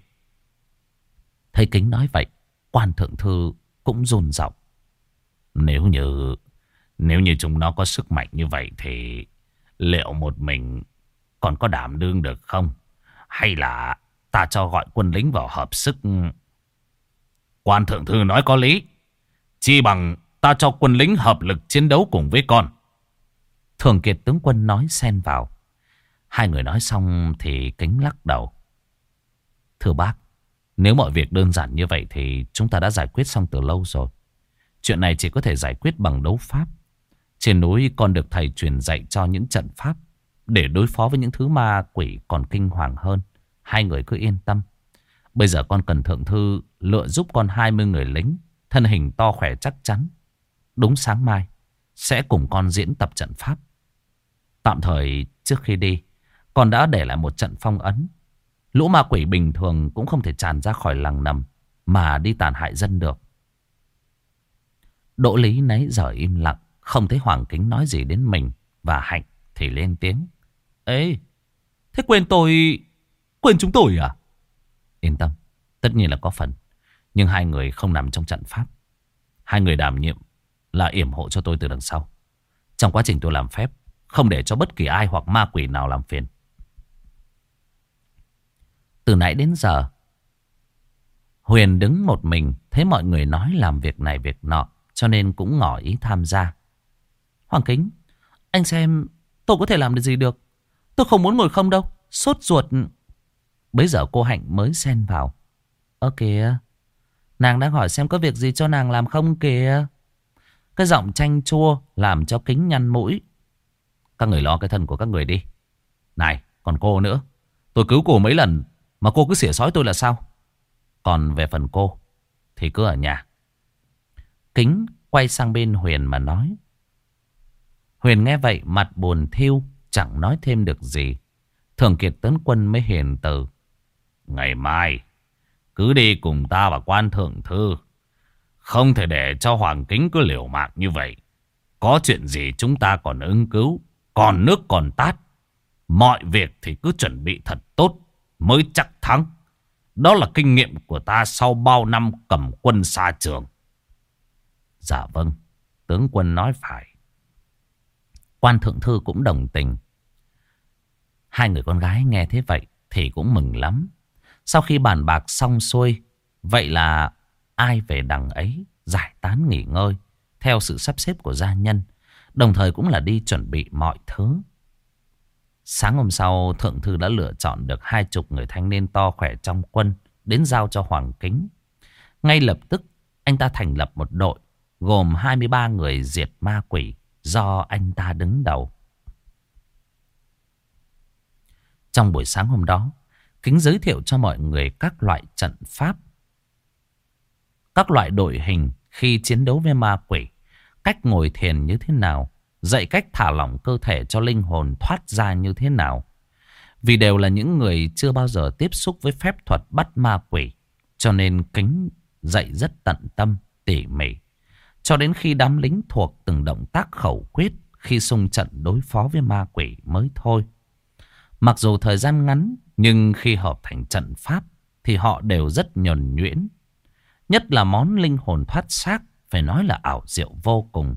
Thấy Kính nói vậy, quan thượng thư cũng run giọng. Nếu như chúng nó có sức mạnh như vậy thì liệu một mình còn có đảm đương được không? Hay là ta cho gọi quân lính vào hợp sức? Quan thượng thư nói có lý. Chi bằng ta cho quân lính hợp lực chiến đấu cùng với con. Thường Kiệt tướng quân nói xen vào. Hai người nói xong thì Kính lắc đầu. Thưa bác, nếu mọi việc đơn giản như vậy thì chúng ta đã giải quyết xong từ lâu rồi. Chuyện này chỉ có thể giải quyết bằng đấu pháp. Trên núi con được thầy truyền dạy cho những trận pháp để đối phó với những thứ ma quỷ còn kinh hoàng hơn. Hai người cứ yên tâm. Bây giờ con cần thượng thư lựa giúp con 20 người lính, thân hình to khỏe chắc chắn. Đúng sáng mai sẽ cùng con diễn tập trận pháp. Tạm thời trước khi đi, con đã để lại một trận phong ấn. Lũ ma quỷ bình thường cũng không thể tràn ra khỏi làng Nầm mà đi tàn hại dân được. Đỗ Lý nãy giờ im lặng, không thấy Hoàng Kính nói gì đến mình và Hạnh thì lên tiếng. Ê, thế quên chúng tôi à? Yên tâm, tất nhiên là có phần. Nhưng hai người không nằm trong trận pháp. Hai người đảm nhiệm là yểm hộ cho tôi từ đằng sau. Trong quá trình tôi làm phép, không để cho bất kỳ ai hoặc ma quỷ nào làm phiền. Từ nãy đến giờ, Huyền đứng một mình, thấy mọi người nói làm việc này việc nọ, cho nên cũng ngỏ ý tham gia. Hoàng Kính, anh xem tôi có thể làm được gì được. Tôi không muốn ngồi không đâu, sốt ruột. Bấy giờ cô Hạnh mới xen vào. Ơ kìa, nàng đang hỏi xem có việc gì cho nàng làm không kìa. Cái giọng chanh chua làm cho Kính nhăn mũi. Các người lo cái thân của các người đi. Này, còn cô nữa. Tôi cứu cô mấy lần mà cô cứ xỉa xói tôi là sao? Còn về phần cô thì cứ ở nhà. Kính quay sang bên Huyền mà nói. Huyền nghe vậy mặt buồn thiu, chẳng nói thêm được gì. Thường Kiệt tướng quân mới hiền từ. Ngày mai cứ đi cùng ta và quan thượng thư. Không thể để cho Hoàng Kính cứ liều mạng như vậy. Có chuyện gì chúng ta còn ứng cứu. Còn nước còn tát. Mọi việc thì cứ chuẩn bị thật tốt mới chắc thắng. Đó là kinh nghiệm của ta sau bao năm cầm quân xa trường. Dạ vâng, tướng quân nói phải. Quan thượng thư cũng đồng tình. Hai người con gái nghe thế vậy thì cũng mừng lắm. Sau khi bàn bạc xong xuôi, vậy là ai về đằng ấy giải tán nghỉ ngơi theo sự sắp xếp của gia nhân, đồng thời cũng là đi chuẩn bị mọi thứ. Sáng hôm sau, thượng thư đã lựa chọn được 20 người thanh niên to khỏe trong quân đến giao cho Hoàng Kính. Ngay lập tức, anh ta thành lập một đội gồm 23 người diệt ma quỷ do anh ta đứng đầu. Trong buổi sáng hôm đó, Kính giới thiệu cho mọi người các loại trận pháp, các loại đội hình khi chiến đấu với ma quỷ, cách ngồi thiền như thế nào, dạy cách thả lỏng cơ thể cho linh hồn thoát ra như thế nào. Vì đều là những người chưa bao giờ tiếp xúc với phép thuật bắt ma quỷ, cho nên Kính dạy rất tận tâm, tỉ mỉ. Cho đến khi đám lính thuộc từng động tác khẩu quyết khi xung trận đối phó với ma quỷ mới thôi. Mặc dù thời gian ngắn, nhưng khi hợp thành trận pháp thì họ đều rất nhuần nhuyễn. Nhất là món linh hồn thoát xác phải nói là ảo diệu vô cùng.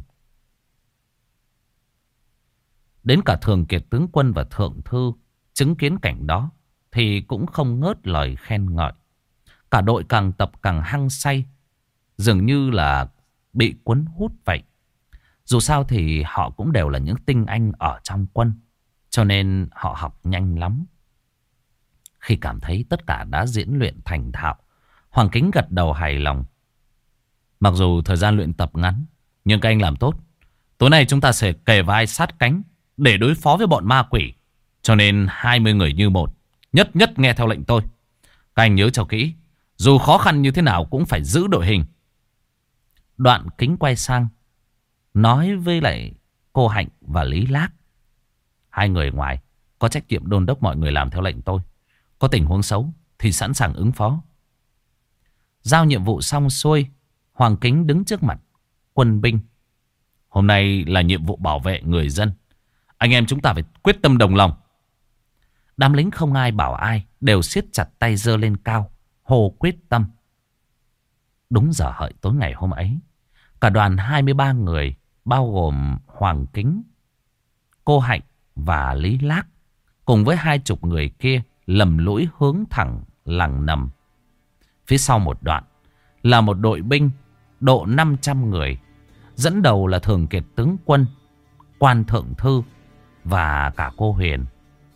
Đến cả Thường Kiệt tướng quân và thượng thư chứng kiến cảnh đó thì cũng không ngớt lời khen ngợi. Cả đội càng tập càng hăng say, dường như là bị cuốn hút vậy. Dù sao thì họ cũng đều là những tinh anh ở trong quân, cho nên họ học nhanh lắm. Khi cảm thấy tất cả đã diễn luyện thành thạo, Hoàng Kính gật đầu hài lòng. Mặc dù thời gian luyện tập ngắn, nhưng các anh làm tốt. Tối nay chúng ta sẽ kề vai sát cánh để đối phó với bọn ma quỷ. Cho nên 20 người như một, nhất nhất nghe theo lệnh tôi. Các anh nhớ cho kỹ, dù khó khăn như thế nào cũng phải giữ đội hình. Đoạn Kính quay sang nói với lại cô Hạnh và Lý Lác. Hai người ngoài có trách nhiệm đôn đốc mọi người làm theo lệnh tôi. Có tình huống xấu thì sẵn sàng ứng phó. Giao nhiệm vụ xong xuôi, Hoàng Kính đứng trước mặt quân binh. Hôm nay là nhiệm vụ bảo vệ người dân. Anh em chúng ta phải quyết tâm đồng lòng. Đám lính không ai bảo ai, đều siết chặt tay giơ lên cao, hồ quyết tâm. Đúng giờ hợi tối ngày hôm ấy, cả đoàn 23 người bao gồm Hoàng Kính, cô Hạnh và Lý Lác cùng với 20 người kia lầm lũi hướng thẳng làng nằm. Phía sau một đoạn là một đội binh độ 500 người, dẫn đầu là Thường Kiệt tướng quân, quan thượng thư và cả cô Huyền.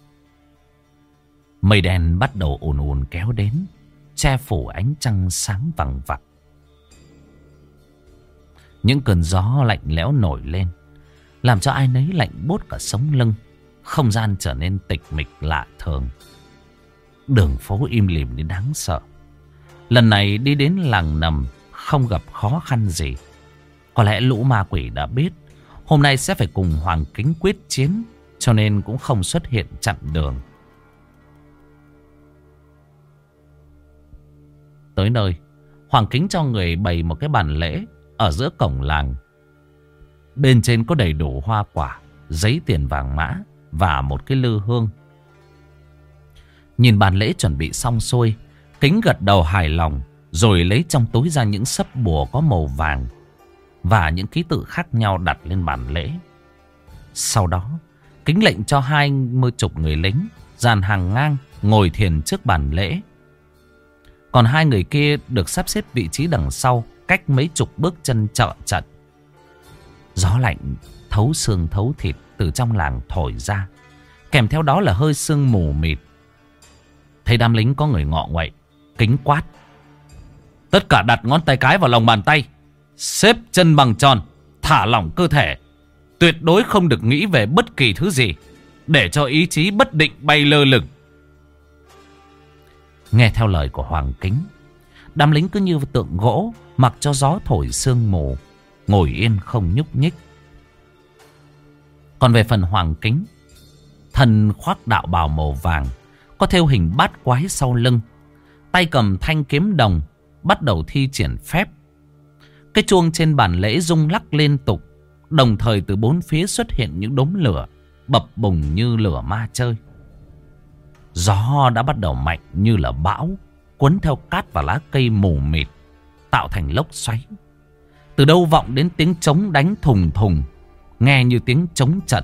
Mây đen bắt đầu ùn ùn kéo đến, che phủ ánh trăng sáng vằng vặc. Những cơn gió lạnh lẽo nổi lên, làm cho ai nấy lạnh buốt cả sống lưng. Không gian trở nên tịch mịch lạ thường. Đường phố im lìm đến đáng sợ. Lần này đi đến làng nằm không gặp khó khăn gì. Có lẽ lũ ma quỷ đã biết hôm nay sẽ phải cùng Hoàng Kính quyết chiến, cho nên cũng không xuất hiện chặn đường. Tới nơi, Hoàng Kính cho người bày một cái bàn lễ ở giữa cổng làng. Bên trên có đầy đủ hoa quả, giấy tiền vàng mã và một cái lư hương. Nhìn bàn lễ chuẩn bị xong xuôi, Kính gật đầu hài lòng, rồi lấy trong túi ra những sấp bùa có màu vàng và những ký tự khác nhau đặt lên bàn lễ. Sau đó, Kính lệnh cho 20 người lính dàn hàng ngang ngồi thiền trước bàn lễ. Còn 2 người kia được sắp xếp vị trí đằng sau, cách mấy chục bước chân trợ trận. Gió lạnh thấu xương thấu thịt từ trong làng thổi ra, kèm theo đó là hơi sương mù mịt. Thấy đám lính có người ngọ nguậy, Kính quát: tất cả đặt ngón tay cái vào lòng bàn tay, xếp chân bằng tròn, thả lỏng cơ thể. Tuyệt đối không được nghĩ về bất kỳ thứ gì, để cho ý chí bất định bay lơ lửng. Nghe theo lời của Hoàng Kính, đám lính cứ như tượng gỗ, mặc cho gió thổi sương mù, ngồi yên không nhúc nhích. Còn về phần Hoàng Kính, thân khoác đạo bào màu vàng, có thêu hình bát quái sau lưng, tay cầm thanh kiếm đồng, bắt đầu thi triển phép. Cái chuông trên bàn lễ rung lắc liên tục, đồng thời từ bốn phía xuất hiện những đốm lửa bập bùng như lửa ma chơi. Gió đã bắt đầu mạnh như là bão, cuốn theo cát và lá cây mù mịt, tạo thành lốc xoáy. Từ đâu vọng đến tiếng trống đánh thùng thùng, nghe như tiếng trống trận.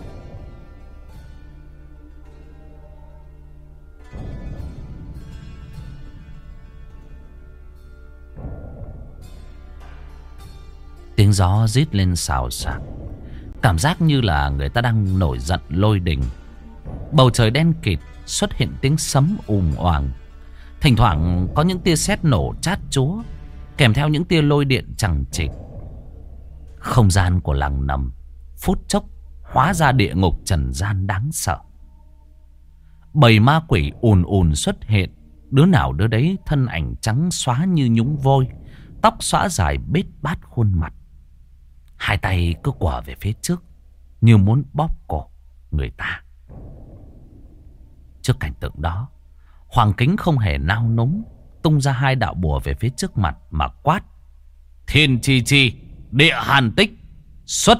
Tiếng gió rít lên xào xạc, cảm giác như là người ta đang nổi giận lôi đình. Bầu trời đen kịt, xuất hiện tiếng sấm oàng. Thỉnh thoảng có những tia sét nổ chát chúa, kèm theo những tia lôi điện chằng chịt. Không gian của làng nằm phút chốc hóa ra địa ngục trần gian đáng sợ. Bầy ma quỷ ùn ùn xuất hiện, đứa nào đứa đấy thân ảnh trắng xóa như nhúng vôi, tóc xõa dài bết bát khuôn mặt. Hai tay cứ quờ về phía trước, như muốn bóp cổ người ta. Trước cảnh tượng đó, Hoàng Kính không hề nao núng, tung ra 2 đạo bùa về phía trước mặt mà quát: thiên chi chi, địa hàn tích, xuất.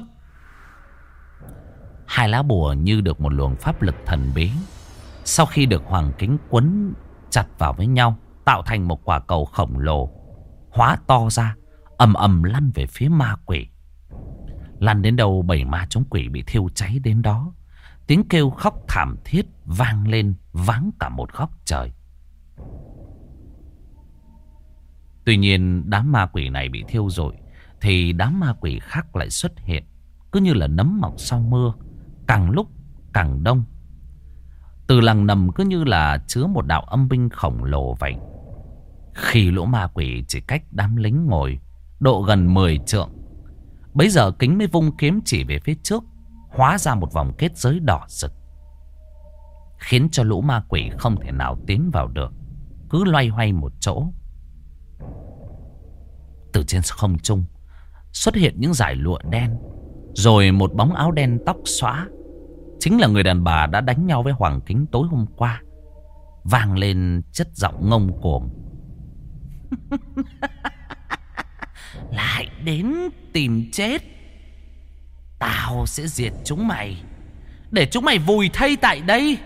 2 lá bùa như được một luồng pháp lực thần bí, sau khi được Hoàng Kính quấn chặt vào với nhau, tạo thành một quả cầu khổng lồ, hóa to ra, ầm ầm lăn về phía ma quỷ. Lăn đến đâu bầy ma chống quỷ bị thiêu cháy đến đó. Tiếng kêu khóc thảm thiết vang lên váng cả một góc trời. Tuy nhiên đám ma quỷ này bị thiêu rồi, thì đám ma quỷ khác lại xuất hiện, cứ như là nấm mọc sau mưa, càng lúc càng đông. Từ làng nằm cứ như là chứa một đạo âm binh khổng lồ vậy. Khi lũ ma quỷ chỉ cách đám lính ngồi độ gần 10 trượng, bấy giờ Kính mới vung kiếm chỉ về phía trước, hóa ra một vòng kết giới đỏ rực, khiến cho lũ ma quỷ không thể nào tiến vào được, cứ loay hoay một chỗ. Từ trên không trung xuất hiện những dải lụa đen, rồi một bóng áo đen tóc xõa, chính là người đàn bà đã đánh nhau với Hoàng Kính tối hôm qua, vang lên chất giọng ngông cuồng: lại đến tìm chết, tao sẽ diệt chúng mày, để chúng mày vùi thây tại đây.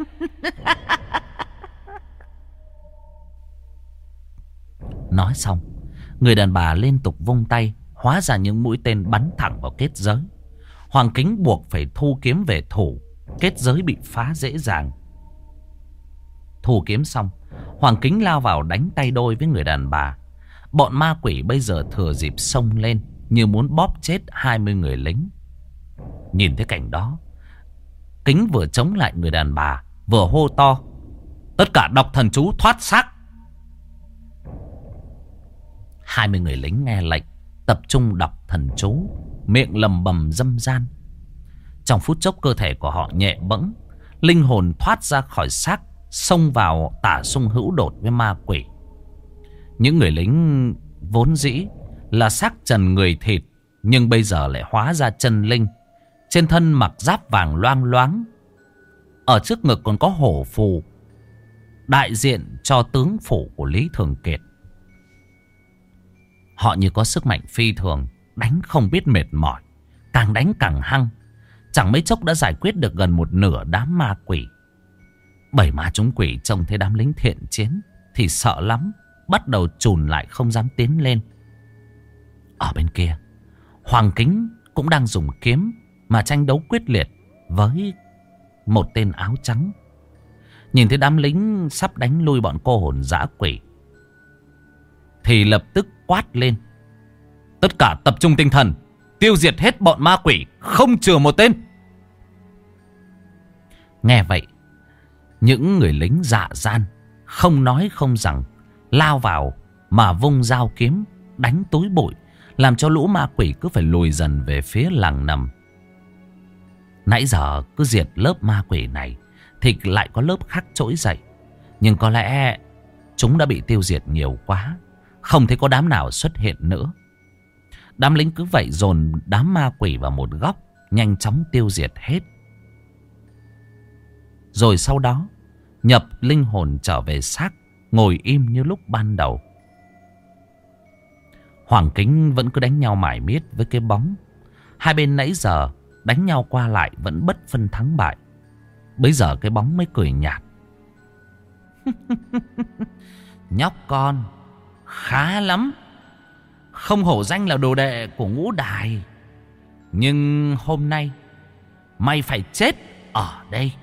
Nói xong, người đàn bà liên tục vung tay, hóa ra những mũi tên bắn thẳng vào kết giới. Hoàng Kính buộc phải thu kiếm về thủ, kết giới bị phá dễ dàng. Thu kiếm xong, Hoàng Kính lao vào đánh tay đôi với người đàn bà. Bọn ma quỷ bây giờ thừa dịp xông lên, như muốn bóp chết 20 người lính. Nhìn thấy cảnh đó, Kính vừa chống lại người đàn bà, vừa hô to: tất cả đọc thần chú thoát xác. 20 người lính nghe lệnh, tập trung đọc thần chú, miệng lầm bầm dâm gian. Trong phút chốc cơ thể của họ nhẹ bẫng, linh hồn thoát ra khỏi xác, xông vào tả xung hữu đột với ma quỷ. Những người lính vốn dĩ là xác trần người thịt, nhưng bây giờ lại hóa ra chân linh. Trên thân mặc giáp vàng loang loáng, ở trước ngực còn có hổ phù, đại diện cho tướng phủ của Lý Thường Kiệt. Họ như có sức mạnh phi thường, đánh không biết mệt mỏi, càng đánh càng hăng. Chẳng mấy chốc đã giải quyết được gần một nửa đám ma quỷ. Bầy ma chúng quỷ trông thấy đám lính thiện chiến thì sợ lắm, bắt đầu chùn lại không dám tiến lên. Ở bên kia, Hoàng Kính cũng đang dùng kiếm mà tranh đấu quyết liệt với một tên áo trắng. Nhìn thấy đám lính sắp đánh lui bọn cô hồn dã quỷ thì lập tức quát lên: tất cả tập trung tinh thần, tiêu diệt hết bọn ma quỷ, không chừa một tên. Nghe vậy, những người lính dạ gian không nói không rằng lao vào mà vung dao kiếm đánh túi bụi, làm cho lũ ma quỷ cứ phải lùi dần về phía làng nằm. Nãy giờ cứ diệt lớp ma quỷ này thì lại có lớp khác trỗi dậy, nhưng có lẽ chúng đã bị tiêu diệt nhiều quá, không thấy có đám nào xuất hiện nữa. Đám lính cứ vậy dồn đám ma quỷ vào một góc, nhanh chóng tiêu diệt hết. Rồi sau đó nhập linh hồn trở về xác, ngồi im như lúc ban đầu. Hoàng Kính vẫn cứ đánh nhau mải miết với cái bóng. Hai bên nãy giờ đánh nhau qua lại vẫn bất phân thắng bại. Bây giờ cái bóng mới cười nhạt: nhóc con khá lắm, không hổ danh là đồ đệ của Ngũ Đài, nhưng hôm nay mày phải chết ở đây.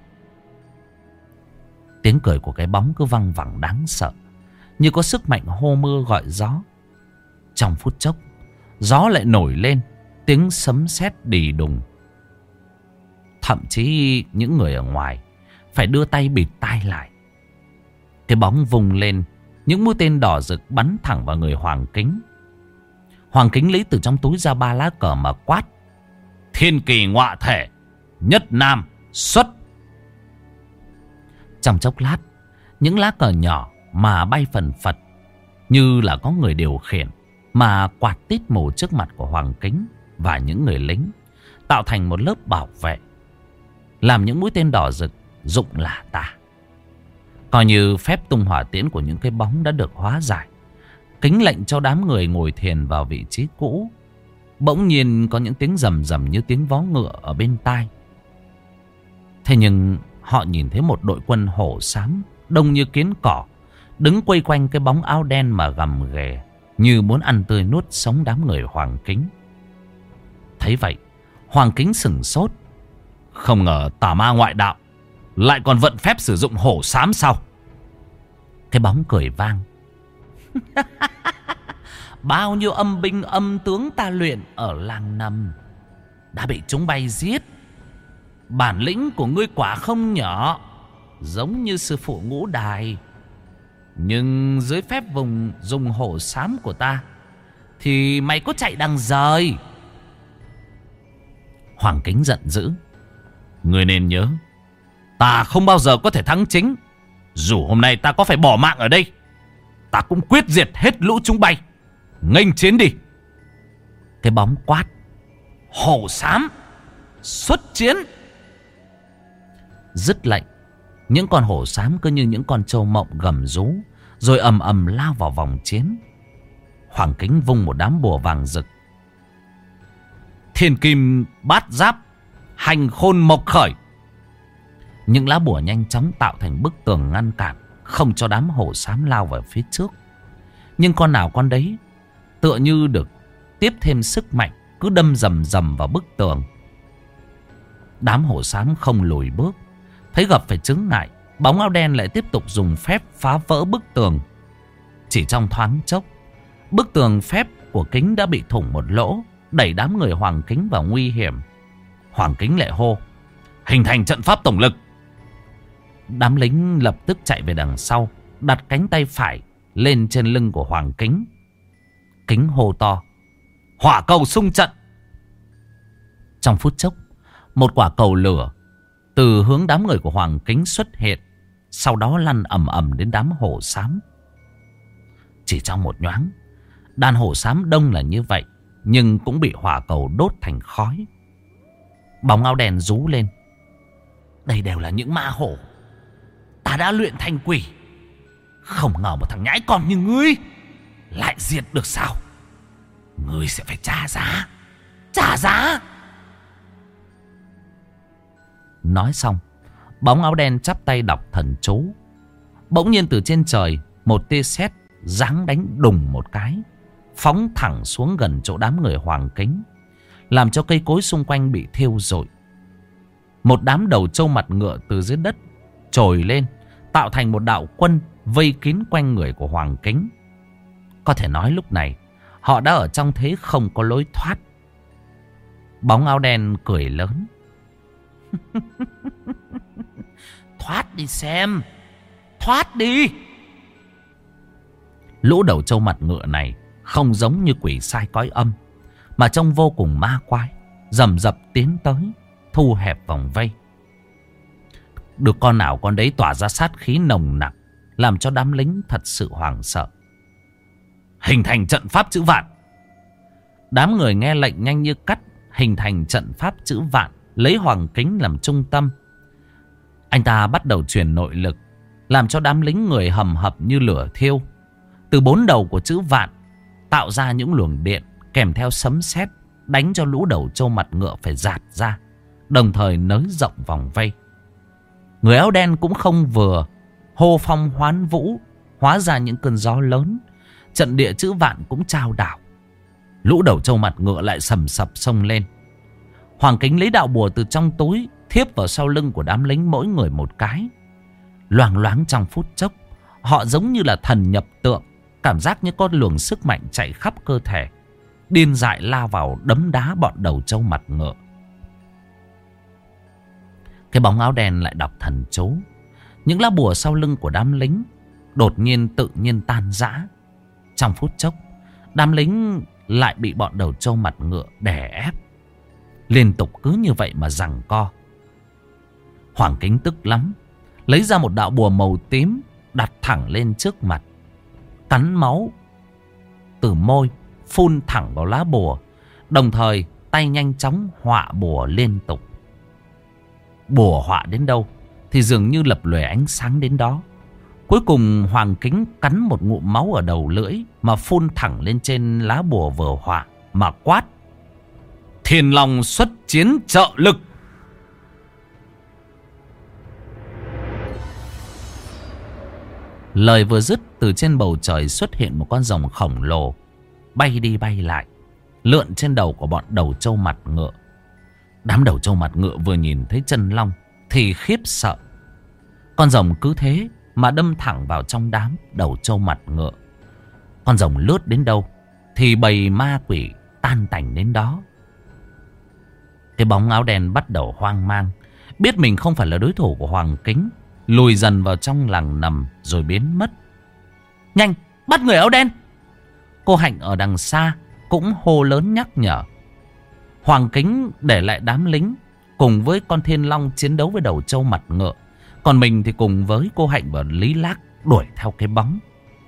Tiếng cười của cái bóng cứ văng vẳng đáng sợ, như có sức mạnh hô mưa gọi gió. Trong phút chốc, gió lại nổi lên, tiếng sấm sét đì đùng. Thậm chí những người ở ngoài phải đưa tay bịt tai lại. Cái bóng vùng lên, những mũi tên đỏ rực bắn thẳng vào người Hoàng Kính. Hoàng Kính lấy từ trong túi ra 3 lá cờ mà quát: thiên kỳ ngọa thể, nhất nam xuất. Trong chốc lát, những lá cờ nhỏ mà bay phần phật, như là có người điều khiển, mà quạt tít mù trước mặt của Hoàng Kính và những người lính, tạo thành một lớp bảo vệ, làm những mũi tên đỏ rực rụng lả tả. Coi như phép tung hỏa tiễn của những cái bóng đã được hóa giải. Kính lệnh cho đám người ngồi thiền vào vị trí cũ. Bỗng nhiên có những tiếng rầm rầm như tiếng vó ngựa ở bên tai. Thế nhưng họ nhìn thấy một đội quân hổ xám đông như kiến cỏ, đứng quây quanh cái bóng áo đen mà gầm ghè, như muốn ăn tươi nuốt sống đám người Hoàng Kính. Thấy vậy, Hoàng Kính sửng sốt. Không ngờ tà ma ngoại đạo lại còn vận phép sử dụng hổ xám sao? Cái bóng cười vang: bao nhiêu âm binh âm tướng ta luyện ở làng nằm đã bị chúng bay giết. Bản lĩnh của ngươi quả không nhỏ, giống như sư phụ Ngũ Đài. Nhưng dưới phép vùng dùng hổ xám của ta thì mày có chạy đằng rời. Hoàng Kính giận dữ: ngươi nên nhớ, ta không bao giờ có thể thắng chính. Dù hôm nay ta có phải bỏ mạng ở đây, ta cũng quyết diệt hết lũ chúng bay. Nghênh chiến đi. Cái bóng quát: hổ xám xuất chiến. Dứt lệnh, những con hổ xám cứ như những con trâu mộng gầm rú, rồi ầm ầm lao vào vòng chiến. Hoàng Kính vung một đám bùa vàng rực: thiên kim bát giáp, hành khôn mộc khởi. Những lá bùa nhanh chóng tạo thành bức tường ngăn cản, không cho đám hổ xám lao vào phía trước. Nhưng con nào con đấy tựa như được tiếp thêm sức mạnh, cứ đâm rầm rầm vào bức tường. Đám hổ xám không lùi bước. Thấy gặp phải chướng ngại, bóng áo đen lại tiếp tục dùng phép phá vỡ bức tường. Chỉ trong thoáng chốc, bức tường phép của Kính đã bị thủng một lỗ, đẩy đám người Hoàng Kính vào nguy hiểm. Hoàng Kính lại hô: hình thành trận pháp tổng lực. Đám lính lập tức chạy về đằng sau, đặt cánh tay phải lên trên lưng của Hoàng Kính. Kính hô to: hỏa cầu xung trận. Trong phút chốc, một quả cầu lửa từ hướng đám người của Hoàng Kính xuất hiện, sau đó lăn ầm ầm đến đám hổ xám. Chỉ trong một nhoáng, đàn hổ xám đông là như vậy, nhưng cũng bị hỏa cầu đốt thành khói. Bóng áo đen rú lên: đây đều là những ma hổ ta đã luyện thành quỷ. Không ngờ một thằng nhãi con như ngươi lại diệt được sao? Ngươi sẽ phải trả giá. Trả giá. Nói xong, bóng áo đen chắp tay đọc thần chú. Bỗng nhiên từ trên trời, một tia sét giáng đánh đùng một cái, phóng thẳng xuống gần chỗ đám người Hoàng Kính, làm cho cây cối xung quanh bị thiêu rụi. Một đám đầu trâu mặt ngựa từ dưới đất trồi lên, tạo thành một đạo quân vây kín quanh người của Hoàng Kính. Có thể nói lúc này họ đã ở trong thế không có lối thoát. Bóng áo đen cười lớn. Thoát đi xem, thoát đi. Lũ đầu trâu mặt ngựa này không giống như quỷ sai cõi âm, mà trông vô cùng ma quái, rầm rập tiến tới, thu hẹp vòng vây. Được con nào con đấy tỏa ra sát khí nồng nặc, làm cho đám lính thật sự hoảng sợ. Hình thành trận pháp chữ vạn. Đám người nghe lệnh nhanh như cắt, hình thành trận pháp chữ vạn, lấy Hoàng Kính làm trung tâm. Anh ta bắt đầu truyền nội lực, làm cho đám lính người hầm hập như lửa thiêu. Từ bốn đầu của chữ vạn tạo ra những luồng điện kèm theo sấm sét, đánh cho lũ đầu trâu mặt ngựa phải giạt ra, đồng thời nới rộng vòng vây. Người áo đen cũng không vừa, hô phong hoán vũ, hóa ra những cơn gió lớn. Trận địa chữ vạn cũng chao đảo. Lũ đầu trâu mặt ngựa lại sầm sập xông lên. Hoàng Kính lấy đạo bùa từ trong túi, thiếp vào sau lưng của đám lính mỗi người một cái. Loáng loáng trong phút chốc, họ giống như là thần nhập tượng, cảm giác như có luồng sức mạnh chạy khắp cơ thể, điên dại lao vào đấm đá bọn đầu trâu mặt ngựa. Cái bóng áo đen lại đọc thần chú. Những lá bùa sau lưng của đám lính đột nhiên tự nhiên tan rã. Trong phút chốc, đám lính lại bị bọn đầu trâu mặt ngựa đè ép. Liên tục cứ như vậy mà giằng co. Hoàng Kính tức lắm, lấy ra một đạo bùa màu tím, đặt thẳng lên trước mặt, cắn máu từ môi phun thẳng vào lá bùa, đồng thời tay nhanh chóng họa bùa liên tục. Bùa họa đến đâu thì dường như lập lòe ánh sáng đến đó. Cuối cùng Hoàng Kính cắn một ngụm máu ở đầu lưỡi mà phun thẳng lên trên lá bùa vừa họa mà quát: Thiên Long xuất chiến trợ lực. Lời vừa dứt, từ trên bầu trời xuất hiện một con rồng khổng lồ, bay đi bay lại, lượn trên đầu của bọn đầu trâu mặt ngựa. Đám đầu trâu mặt ngựa vừa nhìn thấy chân long thì khiếp sợ. Con rồng cứ thế mà đâm thẳng vào trong đám đầu trâu mặt ngựa. Con rồng lướt đến đâu thì bầy ma quỷ tan tành đến đó. Cái bóng áo đen bắt đầu hoang mang, biết mình không phải là đối thủ của Hoàng Kính, lùi dần vào trong làng nằm rồi biến mất. Nhanh, bắt người áo đen! Cô Hạnh ở đằng xa cũng hô lớn nhắc nhở. Hoàng Kính để lại đám lính cùng với con Thiên Long chiến đấu với đầu trâu mặt ngựa, còn mình thì cùng với cô Hạnh và Lý Lác đuổi theo cái bóng.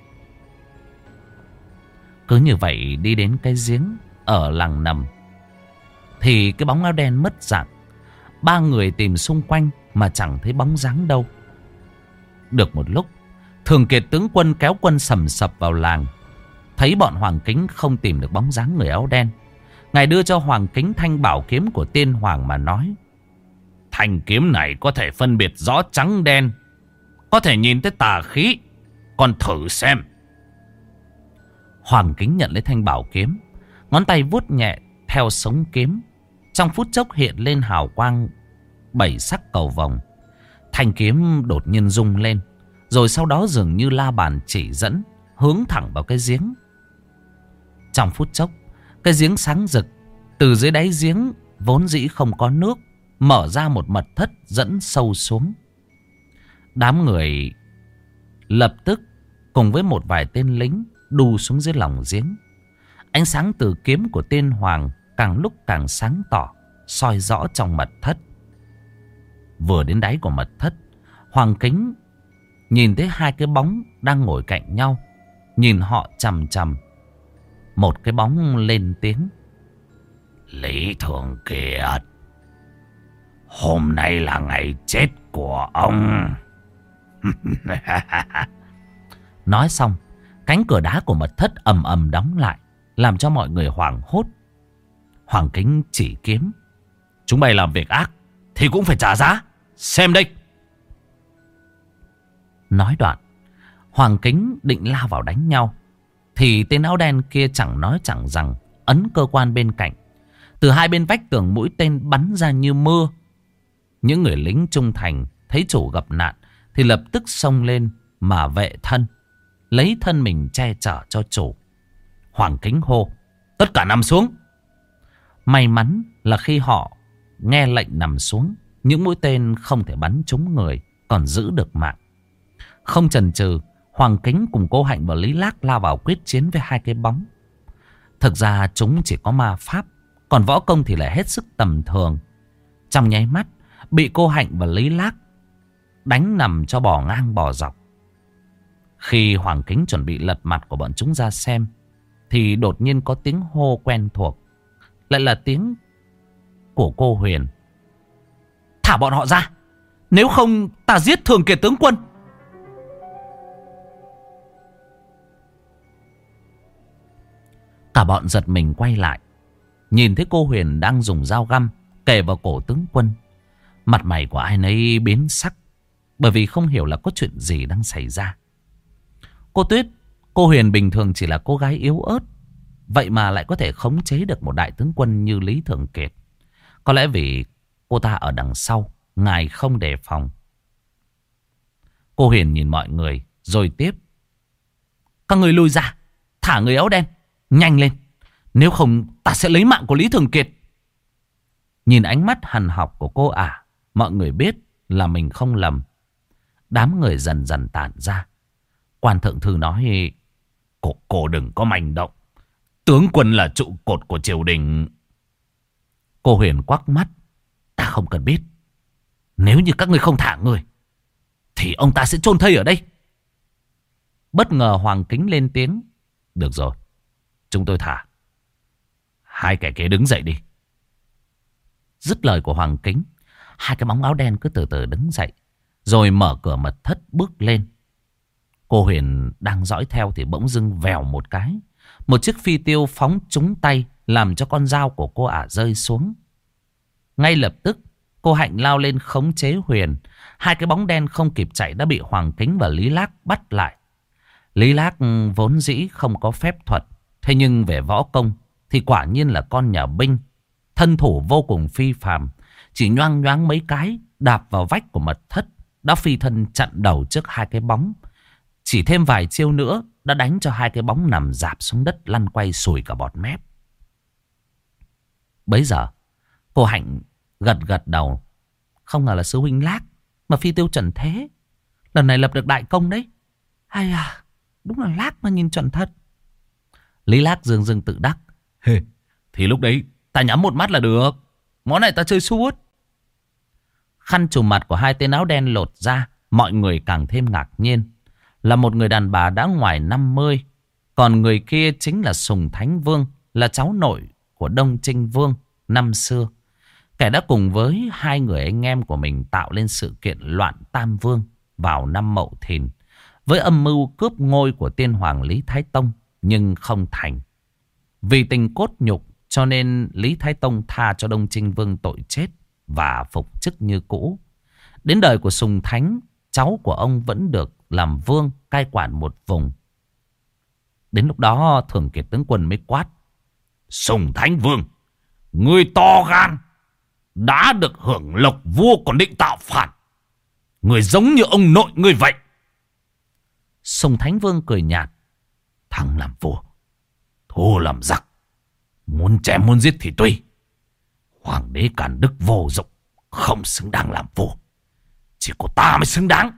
Cứ như vậy đi đến cái giếng ở làng nằm thì cái bóng áo đen mất dạng. Ba người tìm xung quanh mà chẳng thấy bóng dáng đâu. Được một lúc, Thường Kiệt tướng quân kéo quân sầm sập vào làng. Thấy bọn Hoàng Kính không tìm được bóng dáng người áo đen, ngài đưa cho Hoàng Kính thanh bảo kiếm của Tiên Hoàng mà nói: Thanh kiếm này có thể phân biệt rõ trắng đen, có thể nhìn thấy tà khí, con thử xem. Hoàng Kính nhận lấy thanh bảo kiếm, ngón tay vuốt nhẹ theo sống kiếm. Trong phút chốc hiện lên hào quang 7 sắc cầu vồng. Thanh kiếm đột nhiên rung lên, rồi sau đó dường như la bàn chỉ dẫn, hướng thẳng vào cái giếng. Trong phút chốc, cái giếng sáng rực. Từ dưới đáy giếng vốn dĩ không có nước, mở ra một mật thất dẫn sâu xuống. Đám người lập tức cùng với một vài tên lính đu xuống dưới lòng giếng. Ánh sáng từ kiếm của Tiên Hoàng càng lúc càng sáng tỏ, soi rõ trong mật thất. Vừa đến đáy của mật thất, Hoàng Kính nhìn thấy hai cái bóng đang ngồi cạnh nhau, nhìn họ chằm chằm. Một cái bóng lên tiếng: Lý Thường Kiệt, hôm nay là ngày chết của ông. Nói xong, cánh cửa đá của mật thất ầm ầm đóng lại, làm cho mọi người hoảng hốt. Hoàng Kính chỉ kiếm: Chúng mày làm việc ác thì cũng phải trả giá, xem đây. Nói đoạn, Hoàng Kính định lao vào đánh nhau, thì tên áo đen kia chẳng nói chẳng rằng ấn cơ quan bên cạnh. Từ hai bên vách tường mũi tên bắn ra như mưa. Những người lính trung thành thấy chủ gặp nạn thì lập tức xông lên mà vệ thân, lấy thân mình che chở cho chủ. Hoàng Kính hô: tất cả nằm xuống. May mắn là khi họ nghe lệnh nằm xuống, những mũi tên không thể bắn trúng người, còn giữ được mạng. Không chần chừ, Hoàng Kính cùng cô Hạnh và Lý Lác lao vào quyết chiến với hai cái bóng. Thực ra chúng chỉ có ma pháp, còn võ công thì lại hết sức tầm thường. Trong nháy mắt bị cô Hạnh và Lý Lác đánh nằm cho bò ngang bò dọc. Khi Hoàng Kính chuẩn bị lật mặt của bọn chúng ra xem, thì đột nhiên có tiếng hô quen thuộc, lại là tiếng của cô Huyền: thả bọn họ ra, nếu không ta giết Thường Kiệt tướng quân. Cả bọn giật mình quay lại, nhìn thấy cô Huyền đang dùng dao găm kề vào cổ tướng quân. Mặt mày của ai nấy biến sắc, bởi vì không hiểu là có chuyện gì đang xảy ra. Cô Tuyết, cô Huyền bình thường chỉ là cô gái yếu ớt, vậy mà lại có thể khống chế được một đại tướng quân như Lý Thường Kiệt. Có lẽ vì cô ta ở đằng sau, ngài không đề phòng. Cô Huyền nhìn mọi người rồi tiếp: các người lui ra, thả người áo đen, nhanh lên, nếu không ta sẽ lấy mạng của Lý Thường Kiệt. Nhìn ánh mắt hằn học của cô ả, mọi người biết là mình không lầm. Đám người dần dần tản ra. Quan thượng thư nói: cô đừng có manh động, tướng quân là trụ cột của triều đình. Cô Huyền quắc mắt: ta không cần biết, nếu như các ngươi không thả người thì ông ta sẽ chôn thây ở đây. Bất ngờ Hoàng Kính lên tiếng: được rồi, chúng tôi thả. Hai kẻ kia đứng dậy đi. Dứt lời của Hoàng Kính, hai cái bóng áo đen cứ từ từ đứng dậy, rồi mở cửa mật thất bước lên. Cô Huyền đang dõi theo thì bỗng dưng vèo một cái, một chiếc phi tiêu phóng trúng tay, làm cho con dao của cô ả rơi xuống. Ngay lập tức cô Hạnh lao lên khống chế Huyền. Hai cái bóng đen không kịp chạy đã bị Hoàng Kính và Lý Lác bắt lại. Lý Lác vốn dĩ không có phép thuật, thế nhưng về võ công thì quả nhiên là con nhà binh, thân thủ vô cùng phi phàm. Chỉ nhoang nhoáng mấy cái đạp vào vách của mật thất đã phi thân chặn đầu trước hai cái bóng. Chỉ thêm vài chiêu nữa đã đánh cho hai cái bóng nằm rạp xuống đất, lăn quay sùi cả bọt mép. Bấy giờ cô Hạnh gật gật đầu. Không ngờ là sư huynh Lác mà phi tiêu chuẩn thế, lần này lập được đại công đấy. Hay à, đúng là Lác mà nhìn chuẩn thật. Lý Lác dương dương tự đắc: thì lúc đấy ta nhắm một mắt là được, món này ta chơi suốt. Khăn trùm mặt của hai tên áo đen lột ra, mọi người càng thêm ngạc nhiên. Là một người đàn bà đã ngoài 50, còn người kia chính là Sùng Thánh Vương, là cháu nội của Đông Trinh Vương năm xưa, kẻ đã cùng với hai người anh em của mình tạo lên sự kiện loạn Tam Vương vào năm Mậu Thìn, với âm mưu cướp ngôi của tiên hoàng Lý Thái Tông, nhưng không thành. Vì tình cốt nhục cho nên Lý Thái Tông tha cho Đông Trinh Vương tội chết và phục chức như cũ. Đến đời của Sùng Thánh, cháu của ông vẫn được làm vương cai quản một vùng. Đến lúc đó Thường Kiệt tướng quân mới quát: Sùng Thánh Vương, ngươi to gan, đã được hưởng lộc vua còn định tạo phản. Người giống như ông nội ngươi vậy. Sùng Thánh Vương cười nhạt: thằng làm vua, thua làm giặc, muốn chém muốn giết thì tùy. Hoàng đế càn đức vô dụng, không xứng đáng làm vua. Chỉ có ta mới xứng đáng.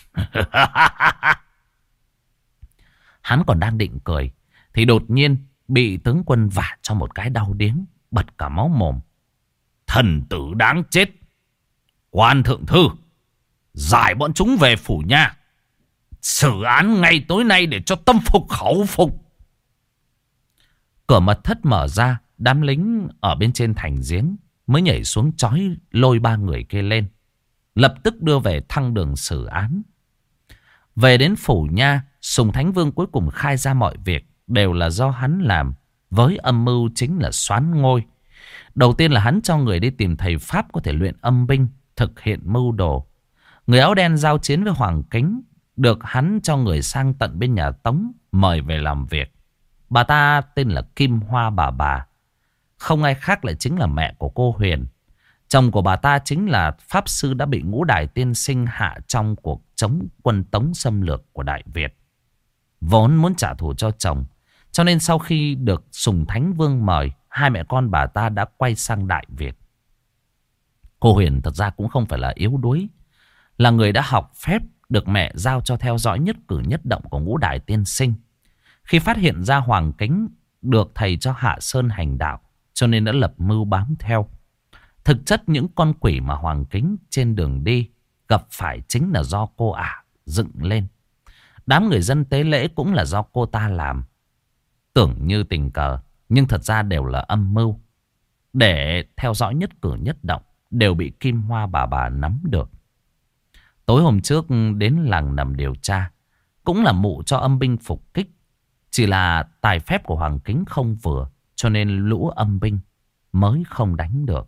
Hắn còn đang định cười thì đột nhiên bị tướng quân vả cho một cái đau điếng, bật cả máu mồm. Thần tử đáng chết! Quan thượng thư, giải bọn chúng về phủ nha, xử án ngay tối nay để cho tâm phục khẩu phục. Cửa mật thất mở ra, đám lính ở bên trên thành giếng mới nhảy xuống trói lôi ba người kia lên, lập tức đưa về thăng đường xử án. Về đến phủ nha, Sùng Thánh Vương cuối cùng khai ra mọi việc đều là do hắn làm, với âm mưu chính là soán ngôi. Đầu tiên là hắn cho người đi tìm thầy Pháp có thể luyện âm binh, thực hiện mưu đồ. Người áo đen giao chiến với Hoàng Kính, được hắn cho người sang tận bên nhà Tống mời về làm việc. Bà ta tên là Kim Hoa bà. Không ai khác lại chính là mẹ của cô Huyền. Chồng của bà ta chính là pháp sư đã bị Ngũ Đài tiên sinh hạ trong cuộc chống quân Tống xâm lược của Đại Việt. Vốn muốn trả thù cho chồng, cho nên sau khi được Sùng Thánh Vương mời, hai mẹ con bà ta đã quay sang Đại Việt. Cô Huyền thật ra cũng không phải là yếu đuối, là người đã học phép, được mẹ giao cho theo dõi nhất cử nhất động của Ngũ Đài tiên sinh. Khi phát hiện ra Hoàng Kính được thầy cho hạ sơn hành đạo, cho nên đã lập mưu bám theo. Thực chất những con quỷ mà Hoàng Kính trên đường đi gặp phải chính là do cô ả dựng lên. Đám người dân tế lễ cũng là do cô ta làm. Tưởng như tình cờ, nhưng thật ra đều là âm mưu. Để theo dõi nhất cử nhất động đều bị Kim Hoa bà nắm được. Tối hôm trước đến làng nằm điều tra, cũng là mụ cho âm binh phục kích. Chỉ là tài phép của Hoàng Kính không vừa, cho nên lũ âm binh mới không đánh được.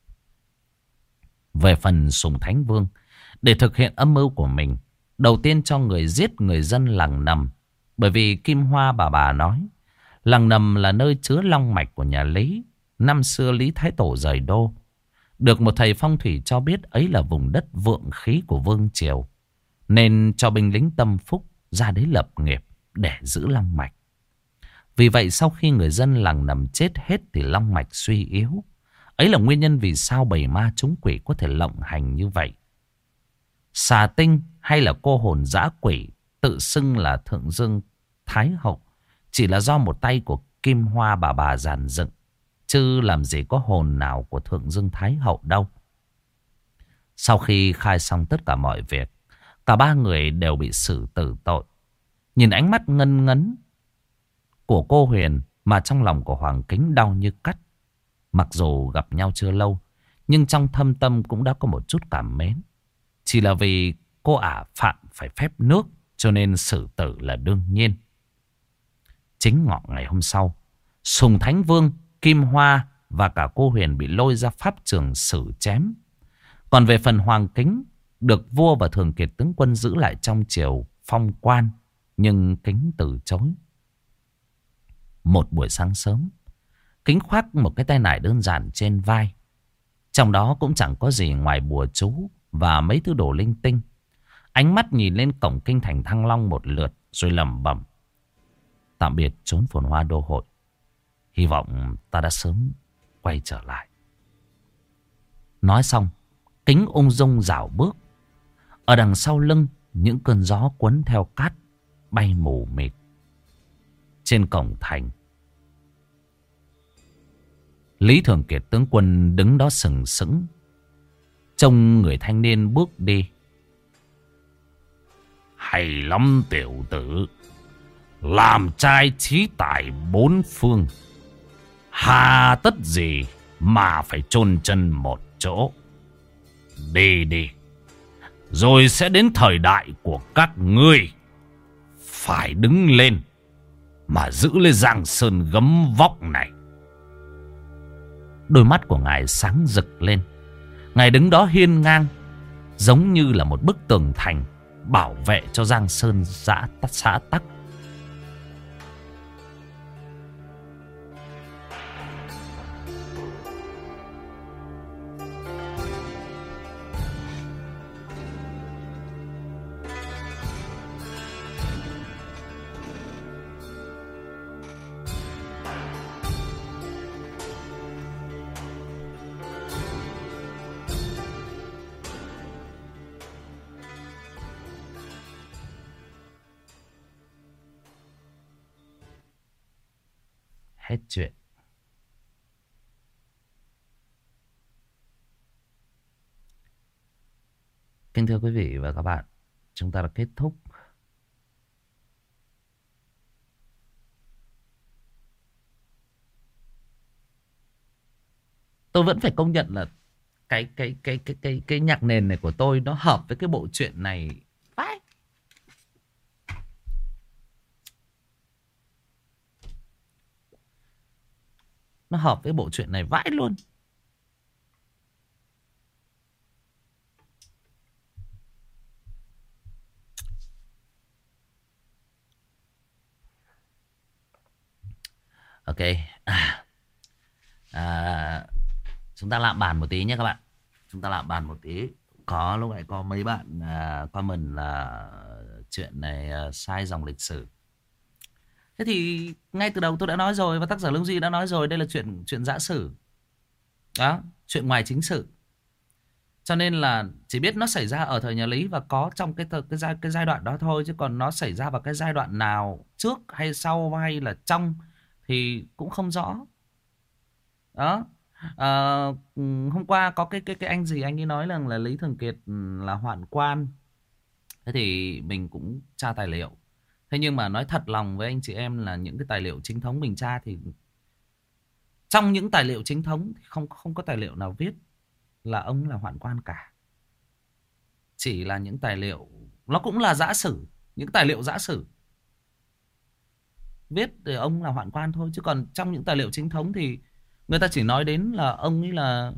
Về phần Sùng Thánh Vương, để thực hiện âm mưu của mình, đầu tiên cho người giết người dân làng nằm. Bởi vì Kim Hoa bà nói, làng nằm là nơi chứa long mạch của nhà Lý. Năm xưa Lý Thái Tổ rời đô, được một thầy phong thủy cho biết ấy là vùng đất vượng khí của Vương Triều, nên cho binh lính tâm phúc ra đấy lập nghiệp để giữ long mạch. Vì vậy sau khi người dân làng nằm chết hết thì long mạch suy yếu. Ấy là nguyên nhân vì sao bầy ma chúng quỷ có thể lộng hành như vậy. Xà Tinh hay là cô hồn dã quỷ tự xưng là Thượng Dương Thái Hậu chỉ là do một tay của Kim Hoa bà dàn dựng, chứ làm gì có hồn nào của Thượng Dương Thái Hậu đâu. Sau khi khai xong tất cả mọi việc, cả ba người đều bị xử tử tội. Nhìn ánh mắt ngân ngấn của cô Huyền mà trong lòng của Hoàng Kính đau như cắt. Mặc dù gặp nhau chưa lâu, nhưng trong thâm tâm cũng đã có một chút cảm mến. Chỉ là vì cô ả phạm phải phép nước, cho nên xử tử là đương nhiên. Chính ngọ ngày hôm sau, Sùng Thánh Vương, Kim Hoa và cả cô Huyền bị lôi ra pháp trường xử chém. Còn về phần Hoàng Kính, được vua và Thường Kiệt tướng quân giữ lại trong triều phong quan, nhưng Kính từ chối. Một buổi sáng sớm, Kính khoác một cái tay nải đơn giản trên vai. Trong đó cũng chẳng có gì ngoài bùa chú và mấy thứ đồ linh tinh. Ánh mắt nhìn lên cổng kinh thành Thăng Long một lượt rồi lẩm bẩm: tạm biệt chốn phồn hoa đô hội. Hy vọng ta đã sớm quay trở lại. Nói xong, Kính ung dung dạo bước. Ở đằng sau lưng, những cơn gió cuốn theo cát bay mù mịt. Trên cổng thành, Lý Thường Kiệt tướng quân đứng đó sừng sững, trông người thanh niên bước đi. Hay lắm tiểu tử, làm trai trí tài bốn phương, hà tất gì mà phải chôn chân một chỗ. Đi đi, rồi sẽ đến thời đại của các ngươi phải đứng lên mà giữ lấy Giang Sơn gấm vóc này. Đôi mắt của ngài sáng rực lên. Ngài đứng đó hiên ngang, giống như là một bức tường thành bảo vệ cho Giang Sơn xã tắc. Hết chuyện. Kính thưa quý vị và các bạn, chúng ta đã kết thúc tôi vẫn phải công nhận là cái nhạc nền này của tôi nó hợp với cái bộ truyện này. Nó hợp với bộ truyện này vãi luôn. Ok. À, à, chúng ta lạm bàn một tí nhé các bạn. Chúng ta lạm bàn một tí. Có lúc này có mấy bạn comment là chuyện này sai dòng lịch sử. Thế thì ngay từ đầu tôi đã nói rồi, và tác giả Lương Duy đã nói rồi, đây là chuyện giã sử. Đó, chuyện ngoài chính sự. Cho nên là chỉ biết nó xảy ra ở thời nhà Lý và có trong cái giai đoạn đó thôi, chứ còn nó xảy ra vào cái giai đoạn nào, trước hay sau hay là trong thì cũng không rõ. Đó. Ờ, hôm qua có cái anh gì anh ấy nói rằng là Lý Thường Kiệt là hoạn quan. Thế thì mình cũng tra tài liệu. Thế nhưng mà nói thật lòng với anh chị em là những cái tài liệu chính thống mình tra thì trong những tài liệu chính thống thì không có tài liệu nào viết là ông là hoạn quan cả. Chỉ là những tài liệu nó cũng là giã sử, những tài liệu giã sử viết để ông là hoạn quan thôi, chứ còn trong những tài liệu chính thống thì người ta chỉ nói đến là ông ấy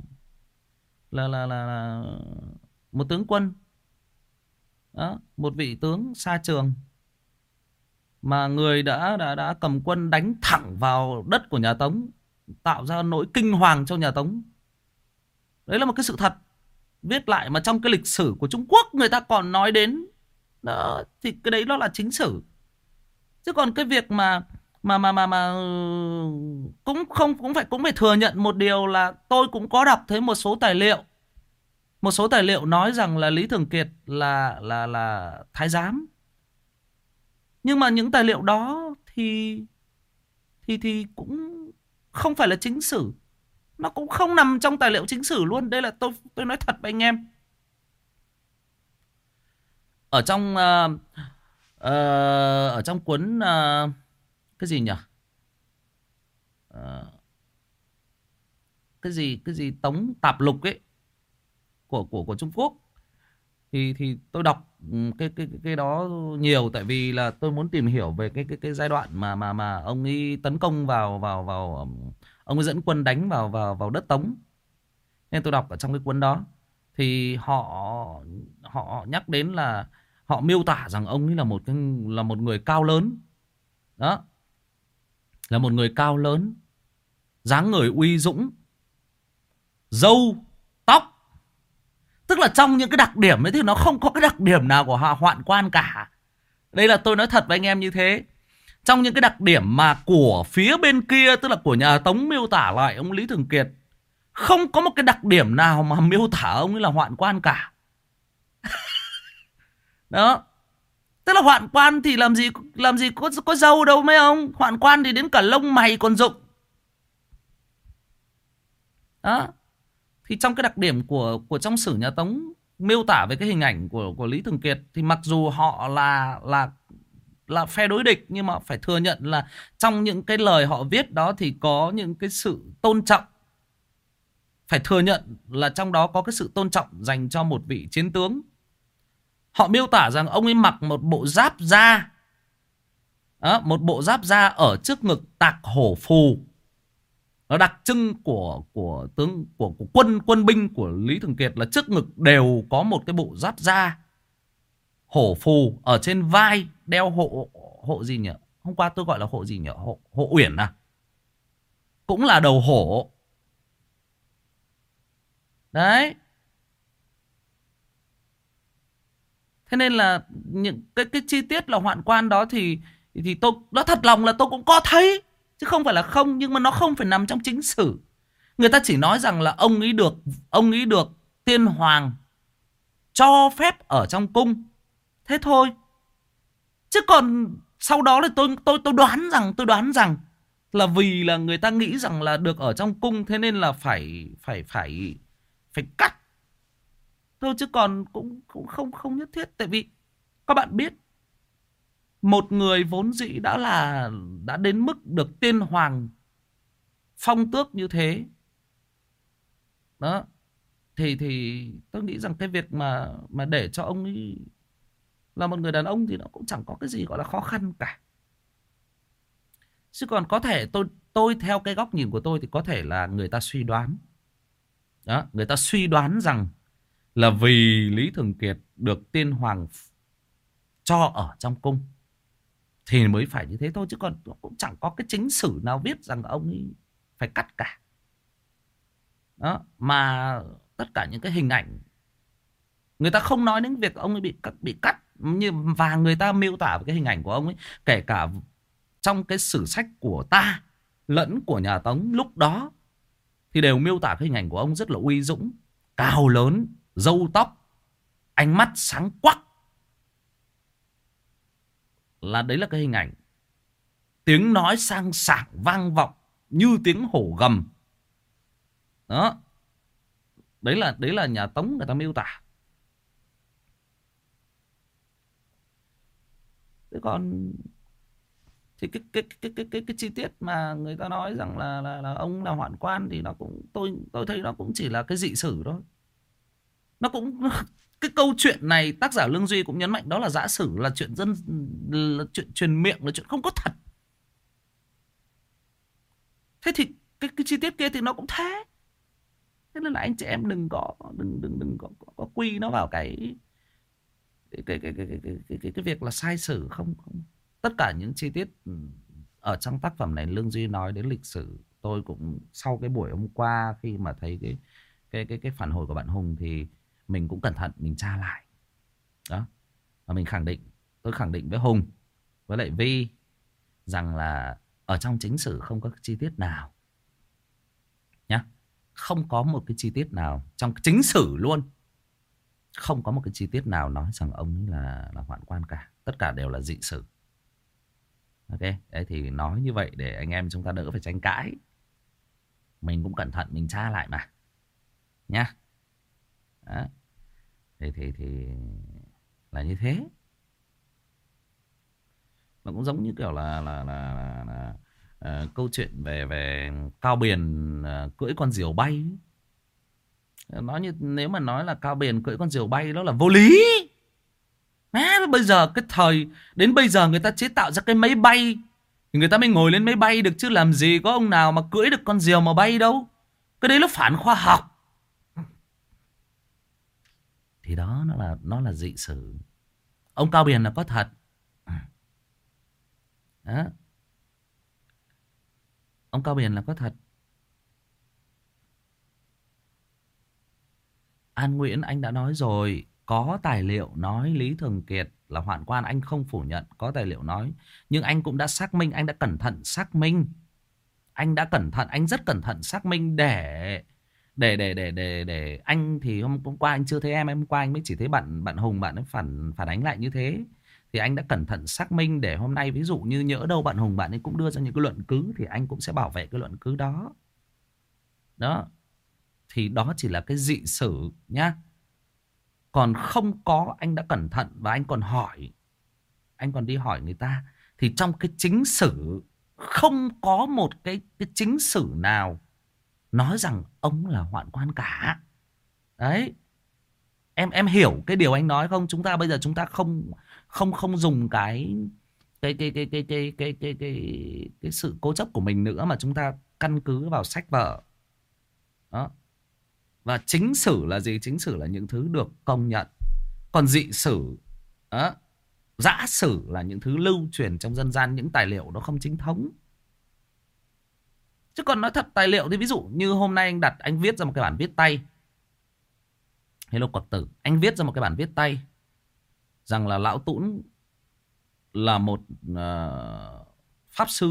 là một tướng quân. Đó, một vị tướng xa trường mà người đã cầm quân đánh thẳng vào đất của nhà Tống, tạo ra nỗi kinh hoàng cho nhà Tống. Đấy là một cái sự thật viết lại mà trong cái lịch sử của Trung Quốc người ta còn nói đến. Đó, thì cái đấy nó là chính sử. Chứ còn cái việc mà cũng phải thừa nhận một điều là tôi cũng có đọc thấy một số tài liệu. Một số tài liệu nói rằng là Lý Thường Kiệt là thái giám. Nhưng mà những tài liệu đó thì cũng không phải là chính sử. Nó cũng không nằm trong tài liệu chính sử luôn. Đây là tôi nói thật với anh em. Ở trong ở trong cuốn cái gì nhỉ? Cái gì Tống Tạp Lục ấy của Trung Quốc thì tôi đọc cái đó nhiều, tại vì là tôi muốn tìm hiểu về cái giai đoạn mà ông ấy tấn công vào ông ấy dẫn quân đánh vào đất Tống, nên tôi đọc ở trong cái cuốn đó thì họ nhắc đến là họ miêu tả rằng ông ấy là một người cao lớn. Đó, là một người cao lớn, dáng người uy dũng, râu tóc. Tức là trong những cái đặc điểm ấy thì nó không có cái đặc điểm nào của hoạn quan cả. Đây là tôi nói thật với anh em như thế. Trong những cái đặc điểm mà của phía bên kia, tức là của nhà Tống miêu tả lại ông Lý Thường Kiệt, không có một cái đặc điểm nào mà miêu tả ông ấy là hoạn quan cả. Đó. Tức là hoạn quan thì làm gì có râu đâu mấy ông. Hoạn quan thì đến cả lông mày còn rụng. Đó. Thì trong cái đặc điểm của trong sử nhà Tống miêu tả về cái hình ảnh của Lý Thường Kiệt, thì mặc dù họ là phe đối địch, nhưng mà phải thừa nhận là trong những cái lời họ viết đó thì có những cái sự tôn trọng. Phải thừa nhận là trong đó có cái sự tôn trọng dành cho một vị chiến tướng. Họ miêu tả rằng ông ấy mặc một bộ giáp da. Đó, một bộ giáp da ở trước ngực tạc hổ phù. Nó đặc trưng của quân binh của Lý Thường Kiệt là trước ngực đều có một cái bộ giáp da hổ phù, ở trên vai đeo hộ gì nhỉ? Hôm qua tôi gọi là hộ gì nhỉ? Hộ uyển à? Cũng là đầu hổ. Đấy. Thế nên là những cái chi tiết là hoạn quan đó thì tôi nói thật lòng là tôi cũng có thấy, chứ không phải là không, nhưng mà nó không phải nằm trong chính sử. Người ta chỉ nói rằng là ông ấy được tiên hoàng cho phép ở trong cung, thế thôi. Chứ còn sau đó là tôi đoán rằng là vì là người ta nghĩ rằng là được ở trong cung, thế nên là phải cắt thôi, chứ còn cũng không nhất thiết. Tại vì các bạn biết, một người vốn dĩ đã đến mức được tiên hoàng phong tước như thế đó, thì tôi nghĩ rằng cái việc mà để cho ông ấy là một người đàn ông thì nó cũng chẳng có cái gì gọi là khó khăn cả. Chứ còn có thể tôi theo cái góc nhìn của tôi thì có thể là người ta suy đoán. Đó, người ta suy đoán rằng là vì Lý Thường Kiệt được tiên hoàng cho ở trong cung, thì mới phải như thế thôi. Chứ còn cũng chẳng có cái chính sử nào viết rằng ông ấy phải cắt cả. Đó. Mà tất cả những cái hình ảnh, người ta không nói đến việc ông ấy bị cắt, và người ta miêu tả về cái hình ảnh của ông ấy, kể cả trong cái sử sách của ta lẫn của nhà Tống lúc đó, thì đều miêu tả cái hình ảnh của ông rất là uy dũng, cao lớn, râu tóc, ánh mắt sáng quắc. Đấy là cái hình ảnh. Tiếng nói sang sảng vang vọng như tiếng hổ gầm. Đó. Đấy là nhà Tống người ta miêu tả. Thế còn thì cái chi tiết mà người ta nói rằng là ông là hoạn quan thì nó cũng, tôi thấy nó cũng chỉ là cái dị sử thôi. Nó cũng cái câu chuyện này tác giả Lương Duy cũng nhấn mạnh đó là giả sử, là chuyện là chuyện truyền miệng, là chuyện không có thật. Thế thì cái chi tiết kia thì nó cũng thế. Thế nên là anh chị em đừng có quy nó vào cái việc là sai sử. Không, tất cả những chi tiết ở trong tác phẩm này Lương Duy nói đến lịch sử, tôi cũng sau cái buổi hôm qua khi mà thấy cái phản hồi của bạn Hùng thì mình cũng cẩn thận mình tra lại. Đó. Và tôi khẳng định với Hùng với lại Vi rằng là ở trong chính sử không có chi tiết nào nhá, không có một cái chi tiết nào trong chính sử luôn, không có một cái chi tiết nào nói rằng ông ấy là hoạn quan cả. Tất cả đều là dị sử. Ok, đấy thì nói như vậy để anh em chúng ta đỡ phải tranh cãi. Mình cũng cẩn thận mình tra lại mà nhá. Đó. Thì là như thế. Nó cũng giống như kiểu là câu chuyện về Cao Biền cưỡi con diều bay. Nói như nếu mà nói là Cao Biền cưỡi con diều bay đó là vô lý. Bây giờ cái thời đến bây giờ người ta chế tạo ra cái máy bay thì người ta mới ngồi lên máy bay được, chứ làm gì có ông nào mà cưỡi được con diều mà bay đâu. Cái đấy nó phản khoa học. Thì đó nó là dị sử. Ông Cao Biền là có thật. Đó. Ông Cao Biền là có thật. An Nguyễn anh đã nói rồi, có tài liệu nói Lý Thường Kiệt là hoạn quan, anh không phủ nhận, có tài liệu nói. Nhưng anh cũng đã xác minh, anh đã cẩn thận xác minh. Anh rất cẩn thận xác minh để anh thì hôm qua anh chưa thấy em hôm qua anh mới chỉ thấy bạn Hùng bạn ấy phản ánh lại như thế. Thì anh đã cẩn thận xác minh để hôm nay ví dụ như nhỡ đâu bạn Hùng bạn ấy cũng đưa ra những cái luận cứ thì anh cũng sẽ bảo vệ cái luận cứ đó. Đó. Thì đó chỉ là cái dị sử nhá. Còn không có, anh đã cẩn thận và anh còn hỏi. Anh còn đi hỏi người ta. Thì trong cái chính sử không có một cái chính sử nào nói rằng ông là hoạn quan cả. Đấy. Em hiểu cái điều anh nói không? Bây giờ chúng ta không dùng cái sự cố chấp của mình nữa, mà chúng ta căn cứ vào sách vở. Đó. Và chính sử là gì? Chính sử là những thứ được công nhận. Còn dị sử, dã sử là những thứ lưu truyền trong dân gian, những tài liệu nó không chính thống. Chứ còn nói thật, tài liệu thì ví dụ như hôm nay anh viết ra một cái bản viết tay. Hello Quật Tử, anh viết ra một cái bản viết tay rằng là Lão Tũn là một pháp sư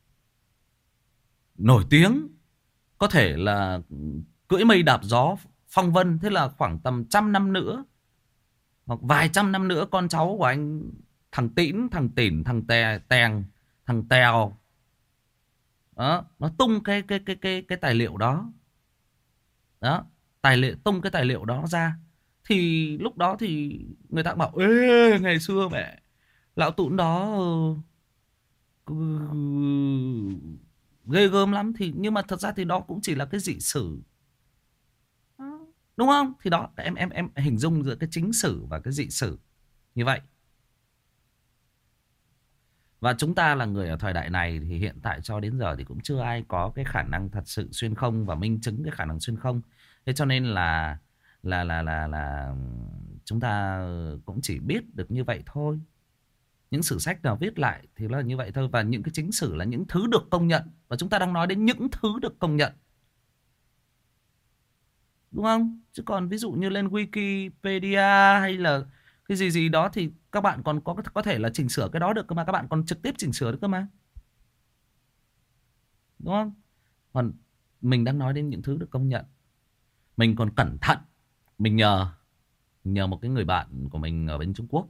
nổi tiếng, có thể là cưỡi mây đạp gió phong vân. Thế là khoảng tầm 100 năm nữa hoặc vài trăm năm nữa, con cháu của anh, thằng Tĩn, thằng Tỉn, thằng Tèng, thằng Tèo đó, nó tung cái tài liệu đó. Đó, tung cái tài liệu đó ra. Thì lúc đó thì người ta bảo ê, ngày xưa mẹ Lão Tũn đó ghê gớm lắm. Thì nhưng mà thật ra thì đó cũng chỉ là cái dị sử. Đúng không? Thì đó, em hình dung giữa cái chính sử và cái dị sử như vậy. Và chúng ta là người ở thời đại này thì hiện tại cho đến giờ thì cũng chưa ai có cái khả năng thật sự xuyên không và minh chứng cái khả năng xuyên không. Thế cho nên là chúng ta cũng chỉ biết được như vậy thôi. Những sử sách nào viết lại thì là như vậy thôi. Và những cái chính sử là những thứ được công nhận. Và chúng ta đang nói đến những thứ được công nhận, đúng không? Chứ còn ví dụ như lên Wikipedia hay là cái gì gì đó thì các bạn còn có thể là chỉnh sửa cái đó được cơ mà. Các bạn còn trực tiếp chỉnh sửa được cơ mà, đúng không? Còn mình đang nói đến những thứ được công nhận. Mình còn cẩn thận. Mình nhờ một cái người bạn của mình ở bên Trung Quốc.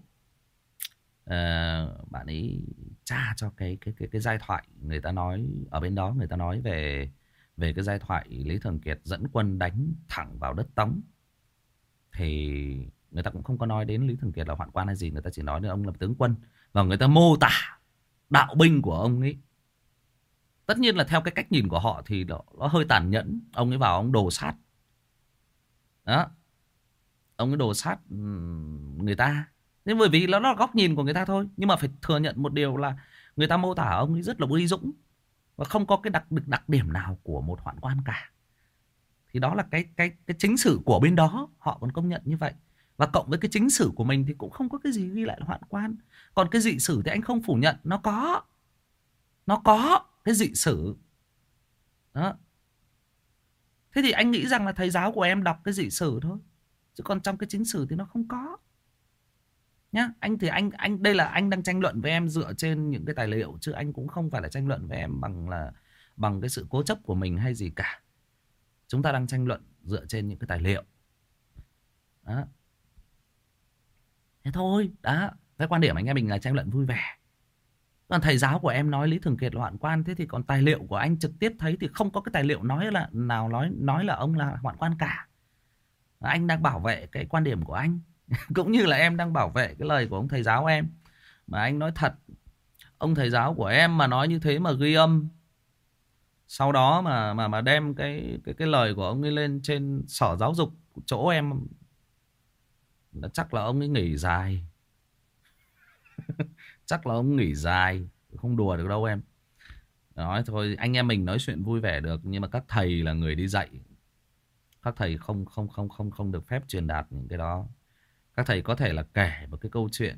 Bạn ấy tra cho cái giai thoại người ta nói ở bên đó. Người ta nói về cái giai thoại Lý Thường Kiệt dẫn quân đánh thẳng vào đất Tống. Thì người ta cũng không có nói đến Lý Thường Kiệt là hoạn quan hay gì. Người ta chỉ nói đến ông là tướng quân. Và người ta mô tả đạo binh của ông ấy. Tất nhiên là theo cái cách nhìn của họ thì nó hơi tàn nhẫn. Ông ấy vào ông đồ sát. Đó. Ông ấy đồ sát người ta. Thế bởi vì nó là góc nhìn của người ta thôi. Nhưng mà phải thừa nhận một điều là người ta mô tả ông ấy rất là uy dũng. Và không có cái đặc điểm nào của một hoạn quan cả. Thì đó là cái chính sử của bên đó. Họ còn công nhận như vậy. Và cộng với cái chính sử của mình thì cũng không có cái gì ghi lại là hoạn quan. Còn cái dị sử thì anh không phủ nhận. Nó có cái dị sử. Đó. Thế thì anh nghĩ rằng là thầy giáo của em đọc cái dị sử thôi. Chứ còn trong cái chính sử thì nó không có. Nhá, anh thì anh đây là anh đang tranh luận với em dựa trên những cái tài liệu, chứ anh cũng không phải là tranh luận với em bằng cái sự cố chấp của mình hay gì cả. Chúng ta đang tranh luận dựa trên những cái tài liệu. Đó. Thế thôi, đó, cái quan điểm anh em mình là tranh luận vui vẻ. Còn thầy giáo của em nói Lý Thường Kiệt là hoạn quan, thế thì còn tài liệu của anh trực tiếp thấy thì không có cái tài liệu nói là ông là hoạn quan cả. Anh đang bảo vệ cái quan điểm của anh. Cũng như là em đang bảo vệ cái lời của ông thầy giáo em. Mà anh nói thật, ông thầy giáo của em mà nói như thế mà ghi âm, sau đó mà đem cái lời của ông ấy lên trên sở giáo dục chỗ em, là chắc là ông ấy nghỉ dài. Chắc là ông nghỉ dài, không đùa được đâu em. Nói thôi, anh em mình nói chuyện vui vẻ được, nhưng mà các thầy là người đi dạy. Các thầy không được phép truyền đạt những cái đó. Các thầy có thể là kể một cái câu chuyện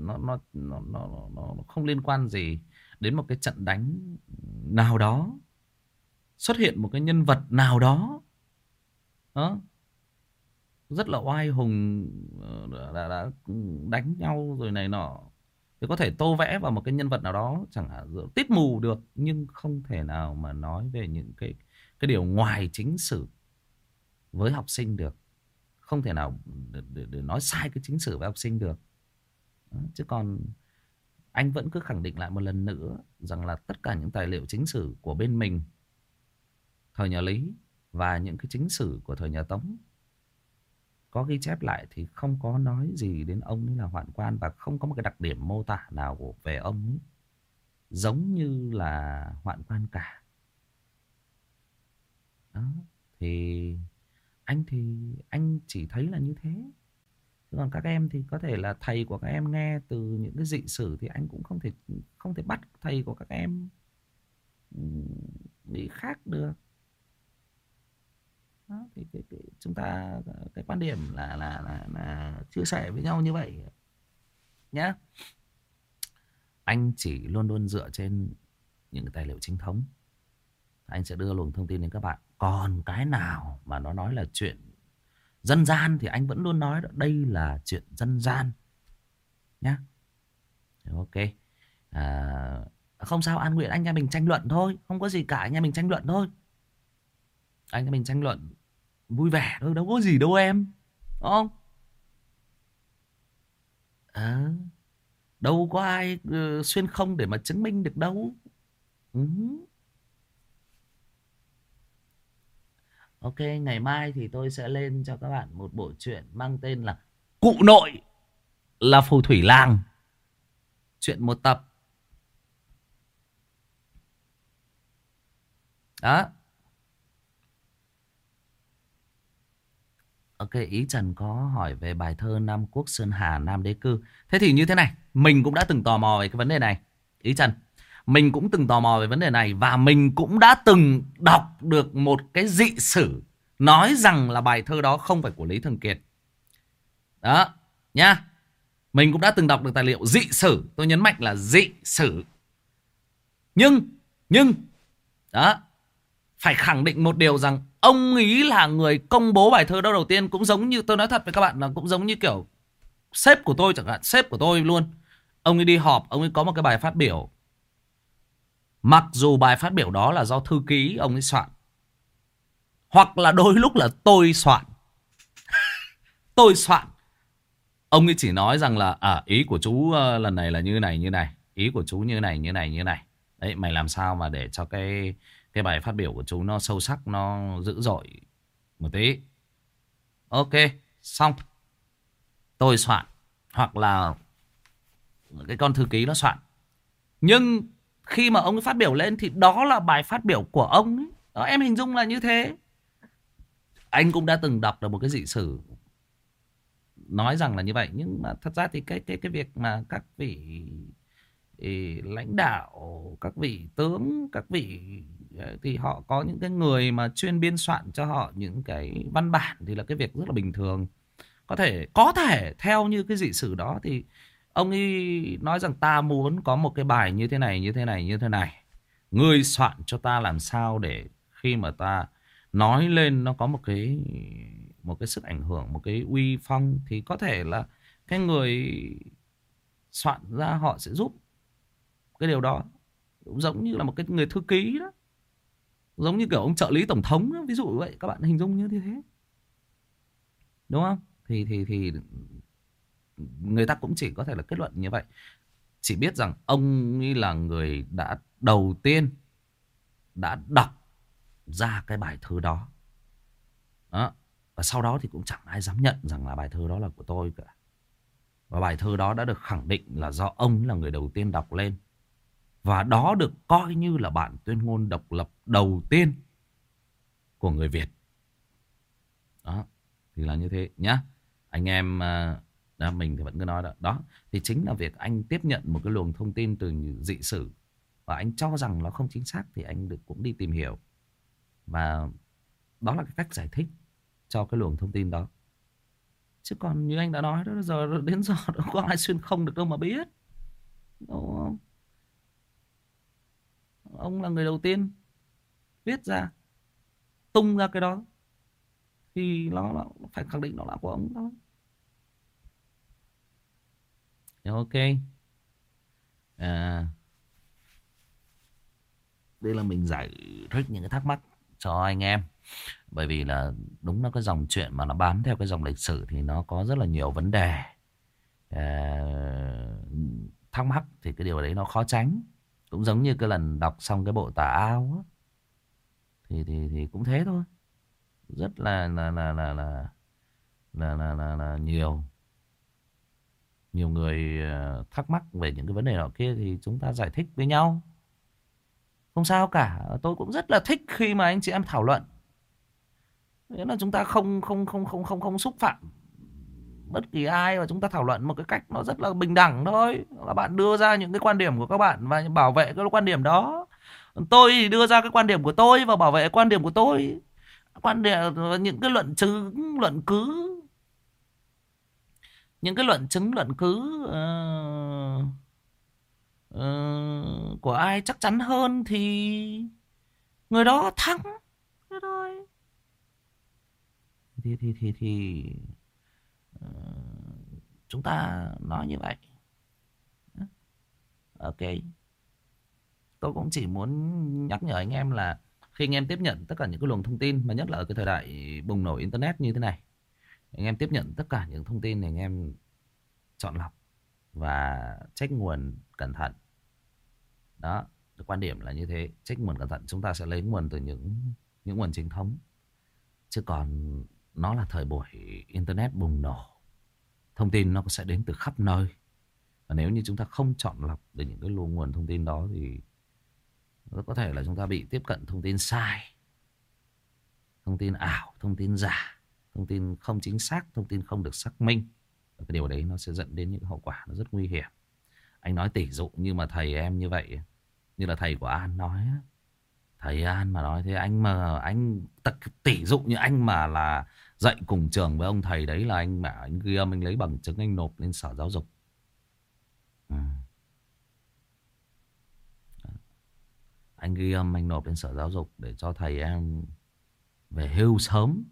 nó không liên quan gì đến một cái trận đánh nào đó, xuất hiện một cái nhân vật nào đó, đó rất là oai hùng, đã đánh nhau rồi này nọ, thì có thể tô vẽ vào một cái nhân vật nào đó chẳng hạn, tít mù được, nhưng không thể nào mà nói về những cái điều ngoài chính sử với học sinh được. Không thể nào để nói sai cái chính sử với học sinh được. Đó. Chứ còn anh vẫn cứ khẳng định lại một lần nữa rằng là tất cả những tài liệu chính sử của bên mình thời nhà Lý và những cái chính sử của thời nhà Tống có ghi chép lại thì không có nói gì đến ông ấy là hoạn quan, và không có một cái đặc điểm mô tả nào về ông ấy giống như là hoạn quan cả. Đó. Thì anh chỉ thấy là như thế. Còn các em thì có thể là thầy của các em nghe từ những cái dị sử thì anh cũng không thể bắt thầy của các em nghĩ khác được. Đó, thì chúng ta cái quan điểm là chia sẻ với nhau như vậy nhá. Anh chỉ luôn luôn dựa trên những cái tài liệu chính thống. Anh sẽ đưa luồng thông tin đến các bạn. Còn cái nào mà nó nói là chuyện dân gian thì anh vẫn luôn nói đây là chuyện dân gian nhá. Ok. Không sao, An Nguyện, anh em mình tranh luận thôi, không có gì cả, anh em mình tranh luận thôi. Anh em mình tranh luận vui vẻ thôi, đâu có gì đâu em, đúng không? Đâu có ai xuyên không để mà chứng minh được đâu. Ok, ngày mai thì tôi sẽ lên cho các bạn một bộ truyện mang tên là Cụ Nội là Phù Thủy Làng. Chuyện một tập. Đó. Ok, Ý Trần có hỏi về bài thơ Nam Quốc Sơn Hà Nam Đế Cư. Thế thì như thế này, mình cũng đã từng tò mò về cái vấn đề này. Ý Trần, mình cũng từng tò mò về vấn đề này. Và mình cũng đã từng đọc được một cái dị sử nói rằng là bài thơ đó không phải của Lý Thường Kiệt. Đó, nhá. Mình cũng đã từng đọc được tài liệu dị sử. Tôi nhấn mạnh là dị sử. Nhưng đó, phải khẳng định một điều rằng ông ý là người công bố bài thơ đó đầu tiên. Cũng giống như tôi nói thật với các bạn là cũng giống như kiểu sếp của tôi chẳng hạn. Sếp của tôi luôn. Ông ấy đi họp, ông ấy có một cái bài phát biểu. Mặc dù bài phát biểu đó là do thư ký ông ấy soạn, hoặc là đôi lúc là tôi soạn. Tôi soạn. Ông ấy chỉ nói rằng là ý của chú lần này là như này như này. Ý của chú như này như này như này. Đấy, mày làm sao mà để cho cái bài phát biểu của chú nó sâu sắc, nó dữ dội một tí. Ok, xong. Tôi soạn. Hoặc là cái con thư ký nó soạn. Nhưng khi mà ông ấy phát biểu lên thì đó là bài phát biểu của ông ấy. Đó, em hình dung là như thế. Anh cũng đã từng đọc được một cái dị sử nói rằng là như vậy. Nhưng mà thật ra thì cái việc mà các vị lãnh đạo, các vị tướng, các vị thì họ có những cái người mà chuyên biên soạn cho họ những cái văn bản thì là cái việc rất là bình thường. Có thể theo như cái dị sử đó thì ông ấy nói rằng ta muốn có một cái bài như thế này, như thế này, như thế này. Ngươi soạn cho ta làm sao để khi mà ta nói lên nó có một cái sức ảnh hưởng, một cái uy phong, thì có thể là cái người soạn ra họ sẽ giúp cái điều đó. Cũng giống như là một cái người thư ký đó, giống như kiểu ông trợ lý tổng thống đó, ví dụ vậy. Các bạn hình dung như thế, đúng không? Thì người ta cũng chỉ có thể là kết luận như vậy. Chỉ biết rằng ông ấy là người đã đầu tiên đã đọc ra cái bài thơ đó. Đó. Và sau đó thì cũng chẳng ai dám nhận rằng là bài thơ đó là của tôi cả. Và bài thơ đó đã được khẳng định là do ông là người đầu tiên đọc lên. Và đó được coi như là bản tuyên ngôn độc lập đầu tiên của người Việt. Đó. Thì là như thế nhá. Anh em mình thì vẫn cứ nói đó. Thì chính là việc anh tiếp nhận một cái luồng thông tin từ dị sử và anh cho rằng nó không chính xác thì anh cũng đi tìm hiểu. Và đó là cái cách giải thích cho cái luồng thông tin đó. Chứ còn như anh đã nói đó, đến giờ đâu có ai xuyên không được đâu mà biết. Đúng không? Ông là người đầu tiên viết ra, tung ra cái đó thì nó phải khẳng định nó là của ông thôi. Ok. Đây là mình giải thích những cái thắc mắc cho anh em. Bởi vì là đúng là cái dòng chuyện mà nó bám theo cái dòng lịch sử thì nó có rất là nhiều vấn đề thắc mắc, thì cái điều đấy nó khó tránh. Cũng giống như cái lần đọc xong cái bộ Tà Ao á, thì cũng thế thôi. Rất là nhiều người thắc mắc về những cái vấn đề nọ kia thì chúng ta giải thích với nhau, không sao cả. Tôi cũng rất là thích khi mà anh chị em thảo luận. Nghĩa là chúng ta không xúc phạm bất kỳ ai, và chúng ta thảo luận một cái cách nó rất là bình đẳng thôi. Các bạn đưa ra những cái quan điểm của các bạn và bảo vệ cái quan điểm đó. Tôi thì đưa ra cái quan điểm của tôi và bảo vệ quan điểm của tôi. Quan điểm, những cái luận chứng, luận cứ, những cái luận chứng, luận cứ của ai chắc chắn hơn thì người đó thắng. Thế thôi. Thì chúng ta nói như vậy. Ok. Tôi cũng chỉ muốn nhắc nhở anh em là khi anh em tiếp nhận tất cả những cái luồng thông tin, mà nhất là ở cái thời đại bùng nổ internet như thế này, anh em tiếp nhận tất cả những thông tin thì anh em chọn lọc và check nguồn cẩn thận. Đó, cái quan điểm là như thế. Check nguồn cẩn thận, chúng ta sẽ lấy nguồn từ những nguồn chính thống. Chứ còn nó là thời buổi internet bùng nổ, thông tin nó sẽ đến từ khắp nơi. Và nếu như chúng ta không chọn lọc được những cái luồng nguồn thông tin đó thì rất có thể là chúng ta bị tiếp cận thông tin sai, thông tin ảo, thông tin giả, thông tin không chính xác, thông tin không được xác minh. Và cái điều đấy nó sẽ dẫn đến những hậu quả nó rất nguy hiểm. Anh nói tỷ dụ như mà thầy em như vậy, như là thầy của An nói, thầy An mà nói thế, anh tỷ dụ như anh mà là dạy cùng trường với ông thầy đấy, là anh mà anh ghi âm, anh lấy bằng chứng anh nộp lên Sở Giáo dục, Ừ. Anh ghi âm anh nộp lên Sở Giáo dục để cho thầy em về hưu sớm.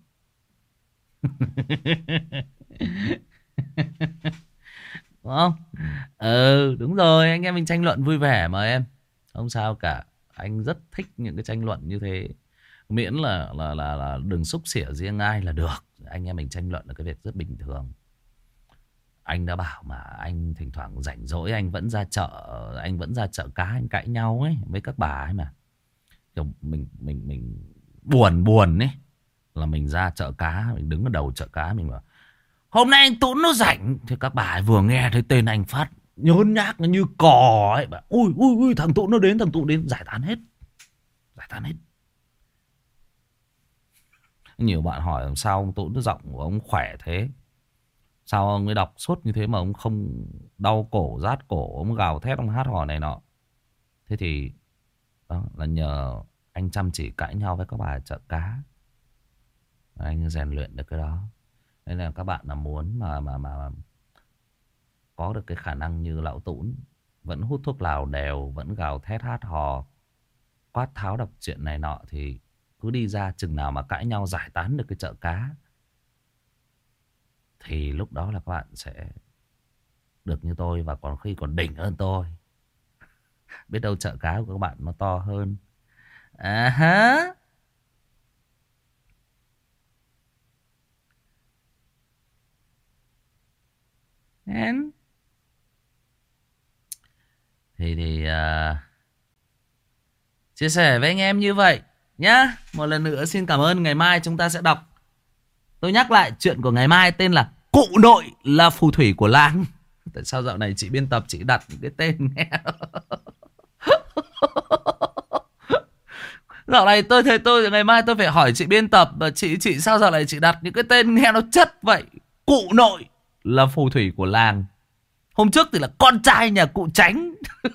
Đúng không? Ừ, đúng rồi, anh em mình tranh luận vui vẻ mà em. Không sao cả. Anh rất thích những cái tranh luận như thế. Miễn là đừng xúc xỉa riêng ai là được. Anh em mình tranh luận là cái việc rất bình thường. Anh đã bảo mà anh thỉnh thoảng rảnh rỗi anh vẫn ra chợ, anh vẫn ra chợ cá anh cãi nhau ấy với các bà ấy mà. Kiểu mình buồn buồn ấy, là mình ra chợ cá, mình đứng ở đầu chợ cá mình bảo hôm nay anh Tún nó rảnh, thì các bà ấy vừa nghe thấy tên anh phát nhớn nhác nó như cò ấy, bảo ui ui ui thằng Tún nó đến, thằng Tún đến, giải tán hết, giải tán hết. Nhiều bạn hỏi làm sao ông Tún giọng của ông khỏe thế, sao ông ấy đọc suốt như thế mà ông không đau cổ rát cổ, ông gào thét, ông hát hò này nọ. Thế thì đó là nhờ anh chăm chỉ cãi nhau với các bà ở chợ cá, anh rèn luyện được cái đó. Nên là các bạn là muốn mà có được cái khả năng như lão Tún, vẫn hút thuốc lào đều, vẫn gào thét hát hò, quát tháo đọc chuyện này nọ, thì cứ đi ra chừng nào mà cãi nhau giải tán được cái chợ cá, thì lúc đó là các bạn sẽ được như tôi, và còn khi còn đỉnh hơn tôi. Biết đâu chợ cá của các bạn nó to hơn. À ha. Em. Thì chia sẻ với anh em như vậy nhá. Một lần nữa xin cảm ơn. Ngày mai chúng ta sẽ đọc. Tôi nhắc lại chuyện của ngày mai tên là Cụ Nội là phù thủy của làng. Tại sao dạo này chị biên tập chị đặt những cái tên nghe dạo này tôi thấy ngày mai tôi phải hỏi chị biên tập là chị sao dạo này chị đặt những cái tên nghe nó chất vậy. Cụ Nội là phù thủy của làng. Hôm trước thì là con trai nhà cụ Tránh.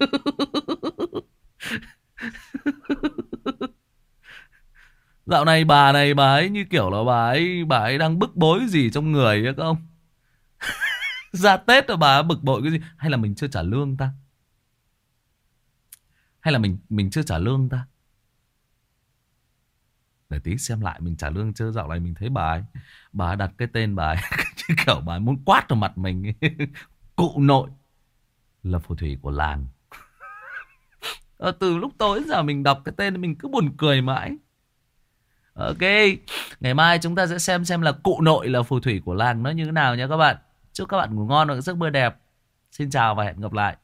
Dạo này bà ấy như kiểu là bà ấy đang bức bối gì trong người ấy không? Ra Tết rồi bà ấy bực bội cái gì? Hay là mình chưa trả lương ta? Hay là mình chưa trả lương ta? Để tí xem lại mình trả lương chưa. Dạo này mình thấy bà ấy đặt cái tên bà ấy như kiểu bà ấy muốn quát vào mặt mình. Cụ Nội là phù thủy của làng. Từ lúc tối đến giờ mình đọc cái tên mình cứ buồn cười mãi. Ok, ngày mai chúng ta sẽ xem là Cụ Nội là phù thủy của làng nó như thế nào nha các bạn. Chúc các bạn ngủ ngon và giấc mơ đẹp. Xin chào và hẹn gặp lại.